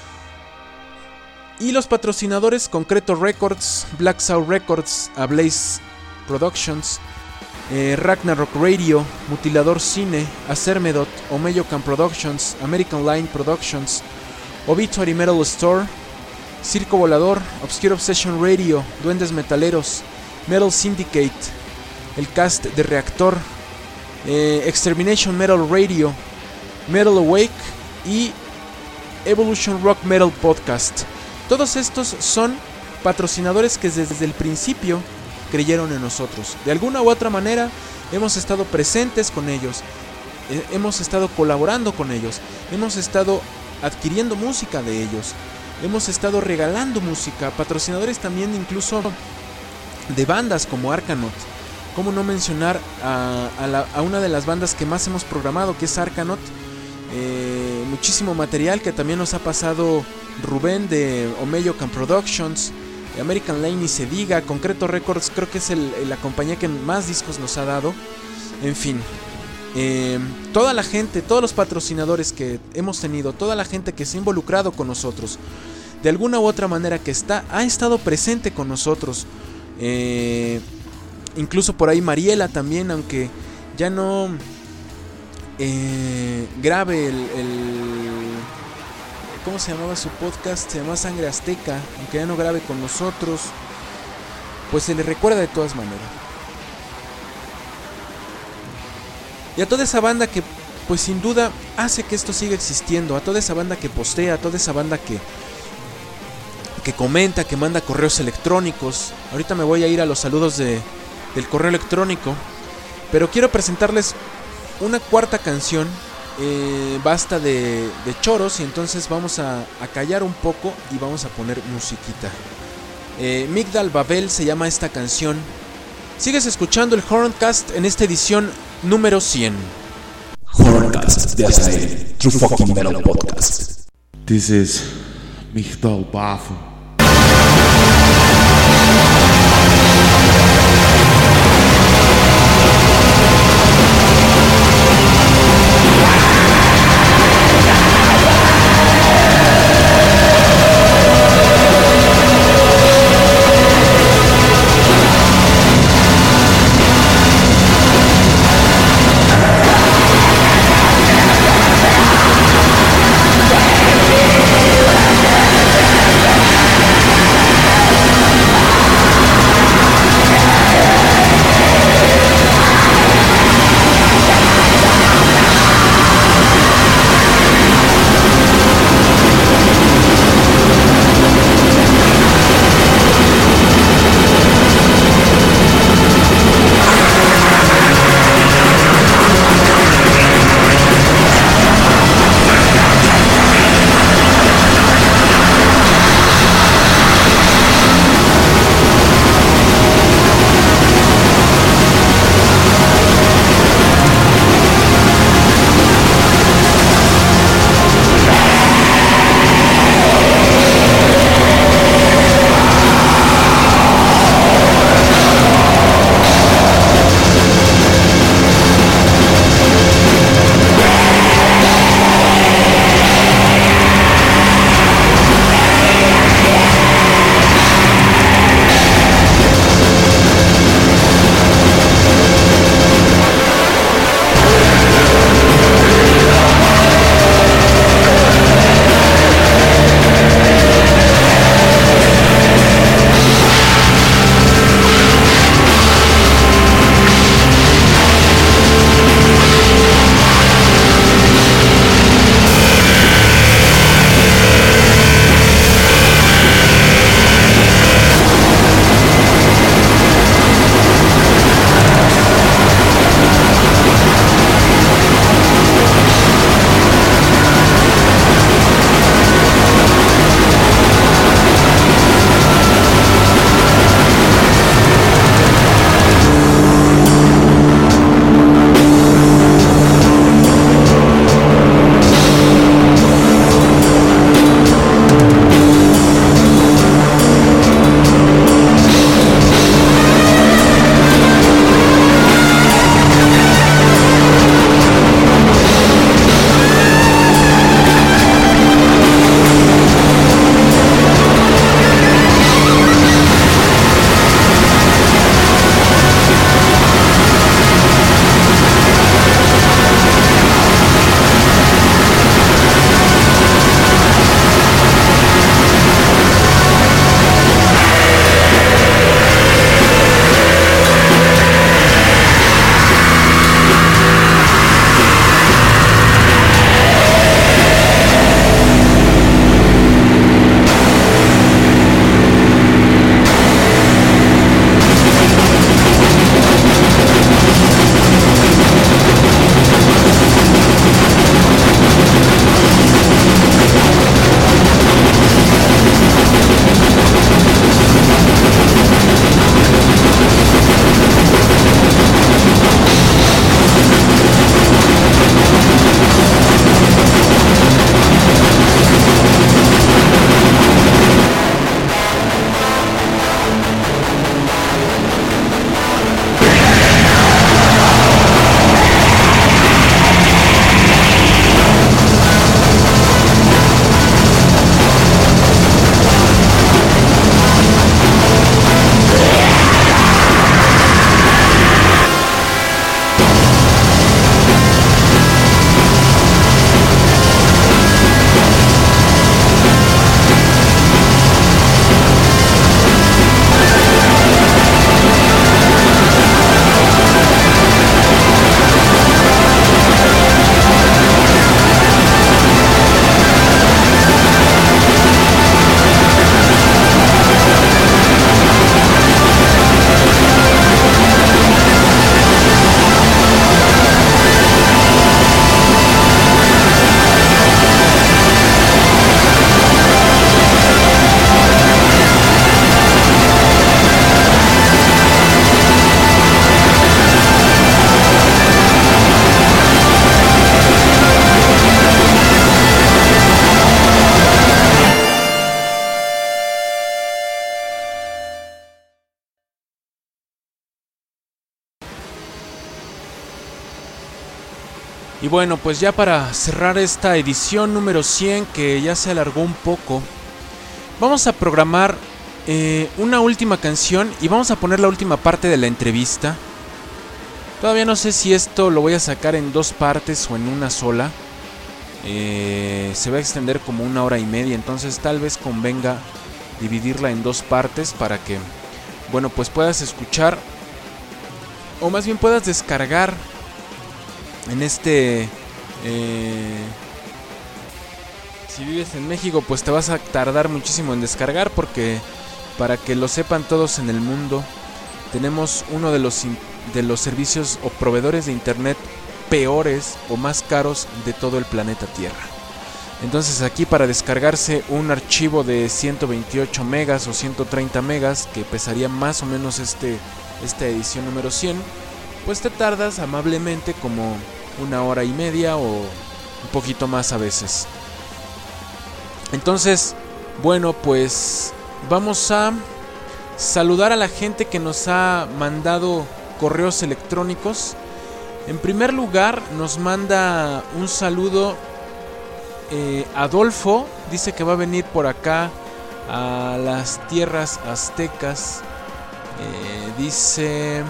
Y los patrocinadores: Concreto Records, Black Soul Records, Ablaze Productions, Ragnarok Radio, Mutilador Cine, Acermedot, Omeyocan Productions, American Line Productions, Obituary Metal Store, Circo Volador, Obscure Obsession Radio, Duendes Metaleros, Metal Syndicate, el cast de Reactor, Extermination Metal Radio, Metal Awake y Evolution Rock Metal Podcast. Todos estos son patrocinadores que desde el principio creyeron en nosotros. De alguna u otra manera hemos estado presentes con ellos, hemos estado colaborando con ellos, hemos estado adquiriendo música de ellos, hemos estado regalando música. Patrocinadores también incluso de bandas como Arcanaut. ¿Cómo no mencionar a una de las bandas que más hemos programado, que es Arcanaut? Muchísimo material que también nos ha pasado Rubén de Omeyocan Productions, American Line, y se diga. Concreto Records creo que es la compañía que más discos nos ha dado. En fin, toda la gente, todos los patrocinadores que hemos tenido, toda la gente que se ha involucrado con nosotros de alguna u otra manera, que ha estado presente con nosotros. Incluso por ahí Mariela también, aunque ya no grabe el ¿cómo se llamaba su podcast? Se llamaba Sangre Azteca. Aunque ya no grabe con nosotros, pues se le recuerda de todas maneras. Y a toda esa banda que pues sin duda hace que esto siga existiendo, a toda esa banda que postea, a toda esa banda que que comenta, que manda correos electrónicos. Ahorita me voy a ir a los saludos del correo electrónico, pero quiero presentarles una cuarta canción. Basta de choros, y entonces vamos a callar un poco y vamos a poner musiquita. Migdal Babel se llama esta canción. Sigues escuchando el Horncast en esta edición número 100. Horncast de Azael, True Fucking Metal Podcast. This is Migdal Babel. Yeah. Y bueno, pues ya para cerrar esta edición número 100, que ya se alargó un poco, vamos a programar una última canción y vamos a poner la última parte de la entrevista. Todavía no sé si esto lo voy a sacar en 2 partes o en una sola. Se va a extender como 1 hora y media, entonces tal vez convenga dividirla en 2 partes para que, bueno, pues puedas escuchar, o más bien puedas descargar en este... si vives en México, pues te vas a tardar muchísimo en descargar, porque para que lo sepan todos en el mundo, tenemos uno de los servicios o proveedores de internet peores o más caros de todo el planeta Tierra. Entonces aquí, para descargarse un archivo de 128 megas o 130 megas, que pesaría más o menos esta edición número 100, pues te tardas amablemente como 1 hora y media o un poquito más a veces. Entonces, bueno, pues vamos a saludar a la gente que nos ha mandado correos electrónicos. En primer lugar, nos manda un saludo Adolfo. Dice que va a venir por acá a las tierras aztecas. Dice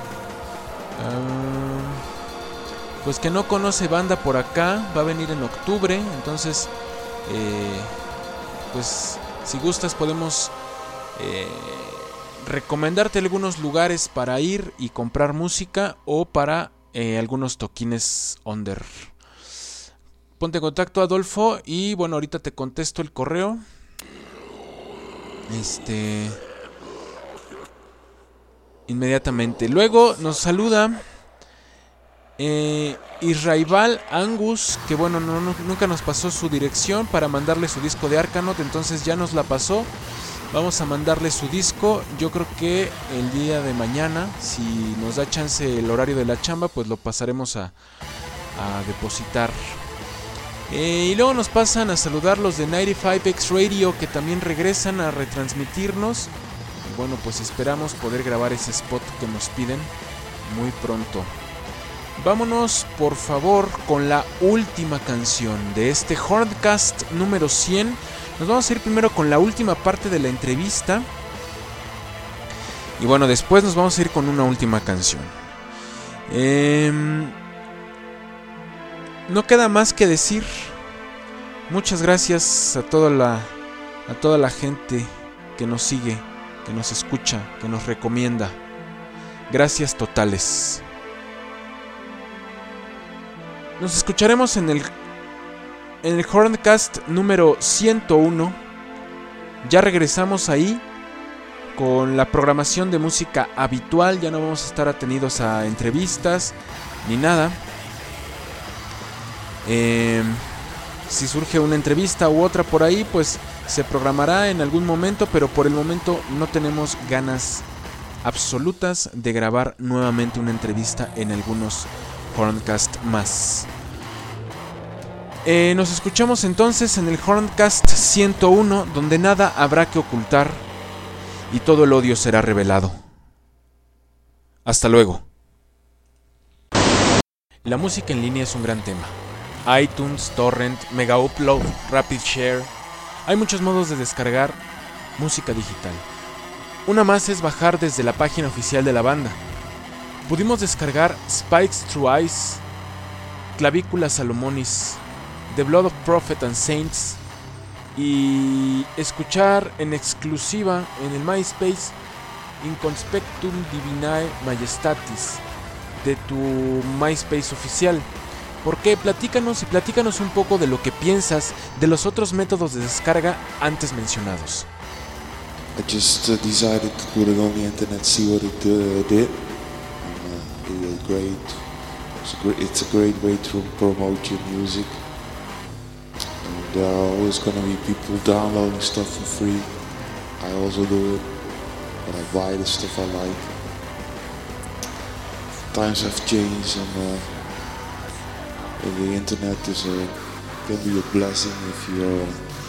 pues que no conoce banda por acá. Va a venir en octubre. Entonces pues si gustas podemos recomendarte algunos lugares para ir y comprar música, o para algunos toquines under. Ponte en contacto, Adolfo, y bueno, ahorita te contesto el correo. Inmediatamente. Luego nos saluda Israel Angus, que bueno, nunca nos pasó su dirección para mandarle su disco de Arkanoth, entonces ya nos la pasó. Vamos a mandarle su disco. Yo creo que el día de mañana, si nos da chance el horario de la chamba, pues lo pasaremos a depositar. Y luego nos pasan a saludar los de 95X Radio, que también regresan a retransmitirnos. Y bueno, pues esperamos poder grabar ese spot que nos piden muy pronto. Vámonos por favor con la última canción de este Horncast número 100. Nos vamos a ir primero con la última parte de la entrevista. Y bueno, después nos vamos a ir con una última canción. No queda más que decir. Muchas gracias a toda la gente que nos sigue, que nos escucha, que nos recomienda. Gracias totales. Nos escucharemos en el Horncast número 101. Ya regresamos ahí con la programación de música habitual. Ya no vamos a estar atenidos a entrevistas ni nada. Si surge una entrevista u otra por ahí, pues se programará en algún momento, pero por el momento no tenemos ganas absolutas de grabar nuevamente una entrevista en algunos Horncast más. Nos escuchamos entonces en el Horncast 101, donde nada habrá que ocultar y todo el odio será revelado. Hasta luego. La música en línea es un gran tema. iTunes, Torrent, Mega Upload, Rapid Share. Hay muchos modos de descargar música digital. Una más es bajar desde la página oficial de la banda. Pudimos descargar Spikes Through Eyes, Clavícula Salomonis, The Blood of Prophet and Saints, y escuchar en exclusiva en el MySpace Inconspectum Divinae Majestatis de tu MySpace oficial. ¿Por qué? Platícanos un poco de lo que piensas de los otros métodos de descarga antes mencionados. I just decided to put it on the internet, see what it did. And it was great. It's a great way to promote your music. And there are always gonna be people downloading stuff for free. I also do it, but I buy the stuff I like. Times have changed, and the internet can be a blessing if you're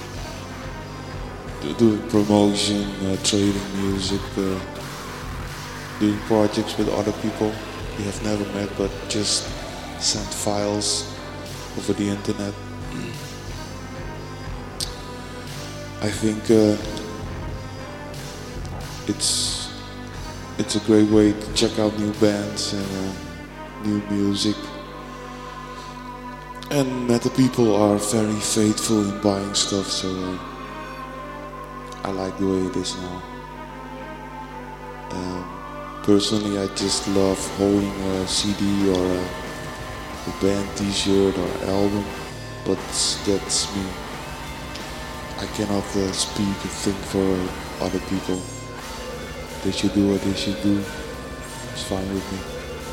doing promotion, trading music, doing projects with other people you have never met, but just send files over the internet. I think it's a great way to check out new bands and new music. And metal people are very faithful in buying stuff, so I like the way it is now. Personally, I just love holding a CD or a band t-shirt or album, but that's me. I cannot speak and think for other people. They should do what they should do. It's fine with me.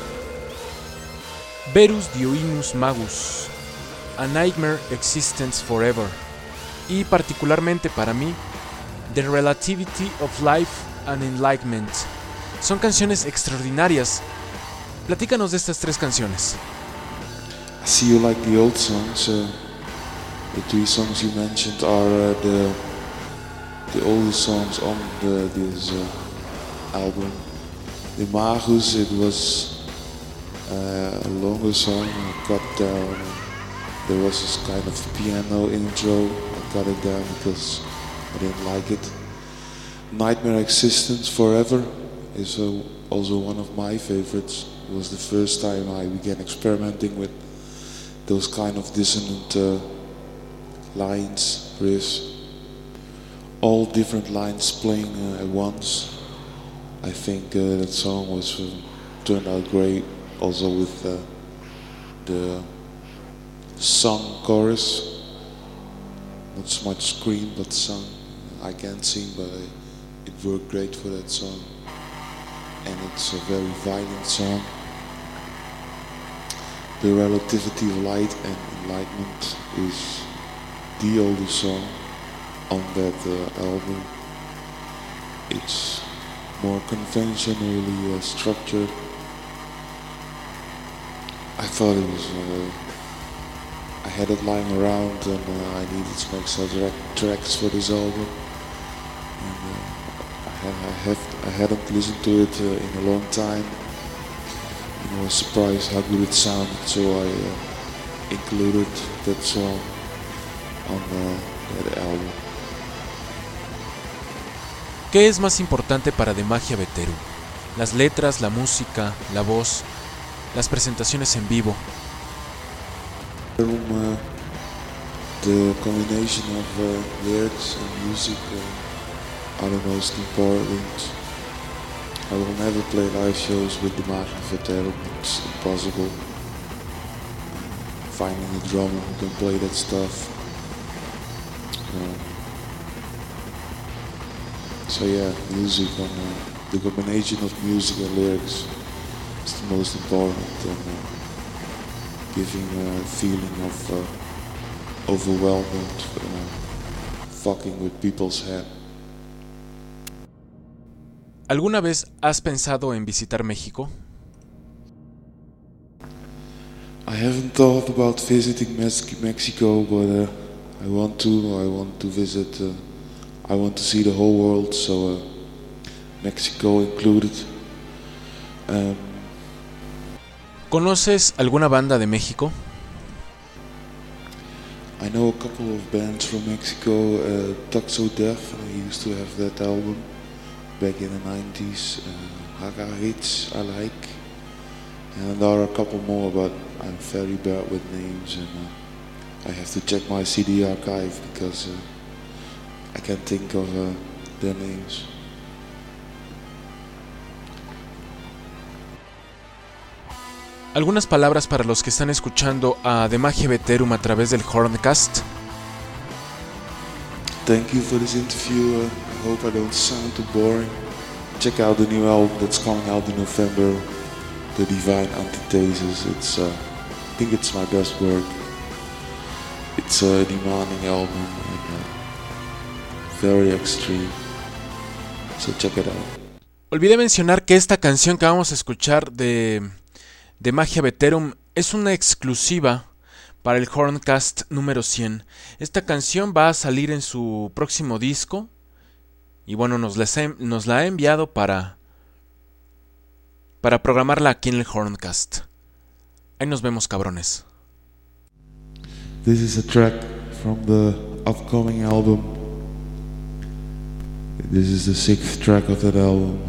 Verus Dioinus Magus, A Nightmare Existence Forever, y particularmente para mí, The Relativity of Life and Enlightenment. Son canciones extraordinarias. Platícanos de estas tres canciones. I see you like the old songs. The three songs you mentioned are the oldest songs on this album. The Magus, it was a longer song. I cut down. There was this kind of piano intro. I cut it down because I didn't like it. Nightmare Existence Forever is also one of my favorites. It was the first time I began experimenting with those kind of dissonant lines, riffs, all different lines playing at once. I think that song was turned out great, also with the sung chorus. Not so much scream, but sung. I can't sing, but it worked great for that song. And it's a very violent song. The Relativity of Light and Enlightenment is the oldest song on that album. It's more conventionally structured. I thought it was. I had it lying around, and I needed to make some tracks for this album. And I hadn't listened to it in a long time. I was surprised how good it sounded, so I included that song on that album. ¿Qué es más importante para The Magia Veterum? Las letras, la música, la voz, las presentaciones en vivo. The combination of lyrics and music are the most important. I will never play live shows with the Magia Veterum. It's impossible. Finding a drummer who can play that stuff. So yeah, music and the combination of music and lyrics is the most important, and giving a feeling of overwhelmed, fucking with people's head. ¿Alguna vez has pensado en visitar México? I haven't thought about visiting Mexico, but I want to visit. I want to see the whole world, so Mexico included. ¿Conoces alguna banda de México? I know a couple of bands from Mexico. Toxo Death, I used to have that album back in the 90s. Haga Hits, I like. And there are a couple more, but I'm very bad with names, and I have to check my CD archive because I can't think of their names. ¿Algunas palabras para los que están escuchando a The Magia Veterum a través del Horncast? Thank you for this interview. I hope I don't sound too boring. Check out the new album that's coming out in November, The Divine Antithesis. I think it's my best work. It's a demanding album and very extreme. So check it out. Olvidé mencionar que esta canción que vamos a escuchar de Magia Veterum es una exclusiva para el Horncast número 100. Esta canción va a salir en su próximo disco y bueno, nos la ha enviado para programarla aquí en el Horncast. Ahí nos vemos, cabrones. This is a track from the upcoming album. This is the 6th track of that album.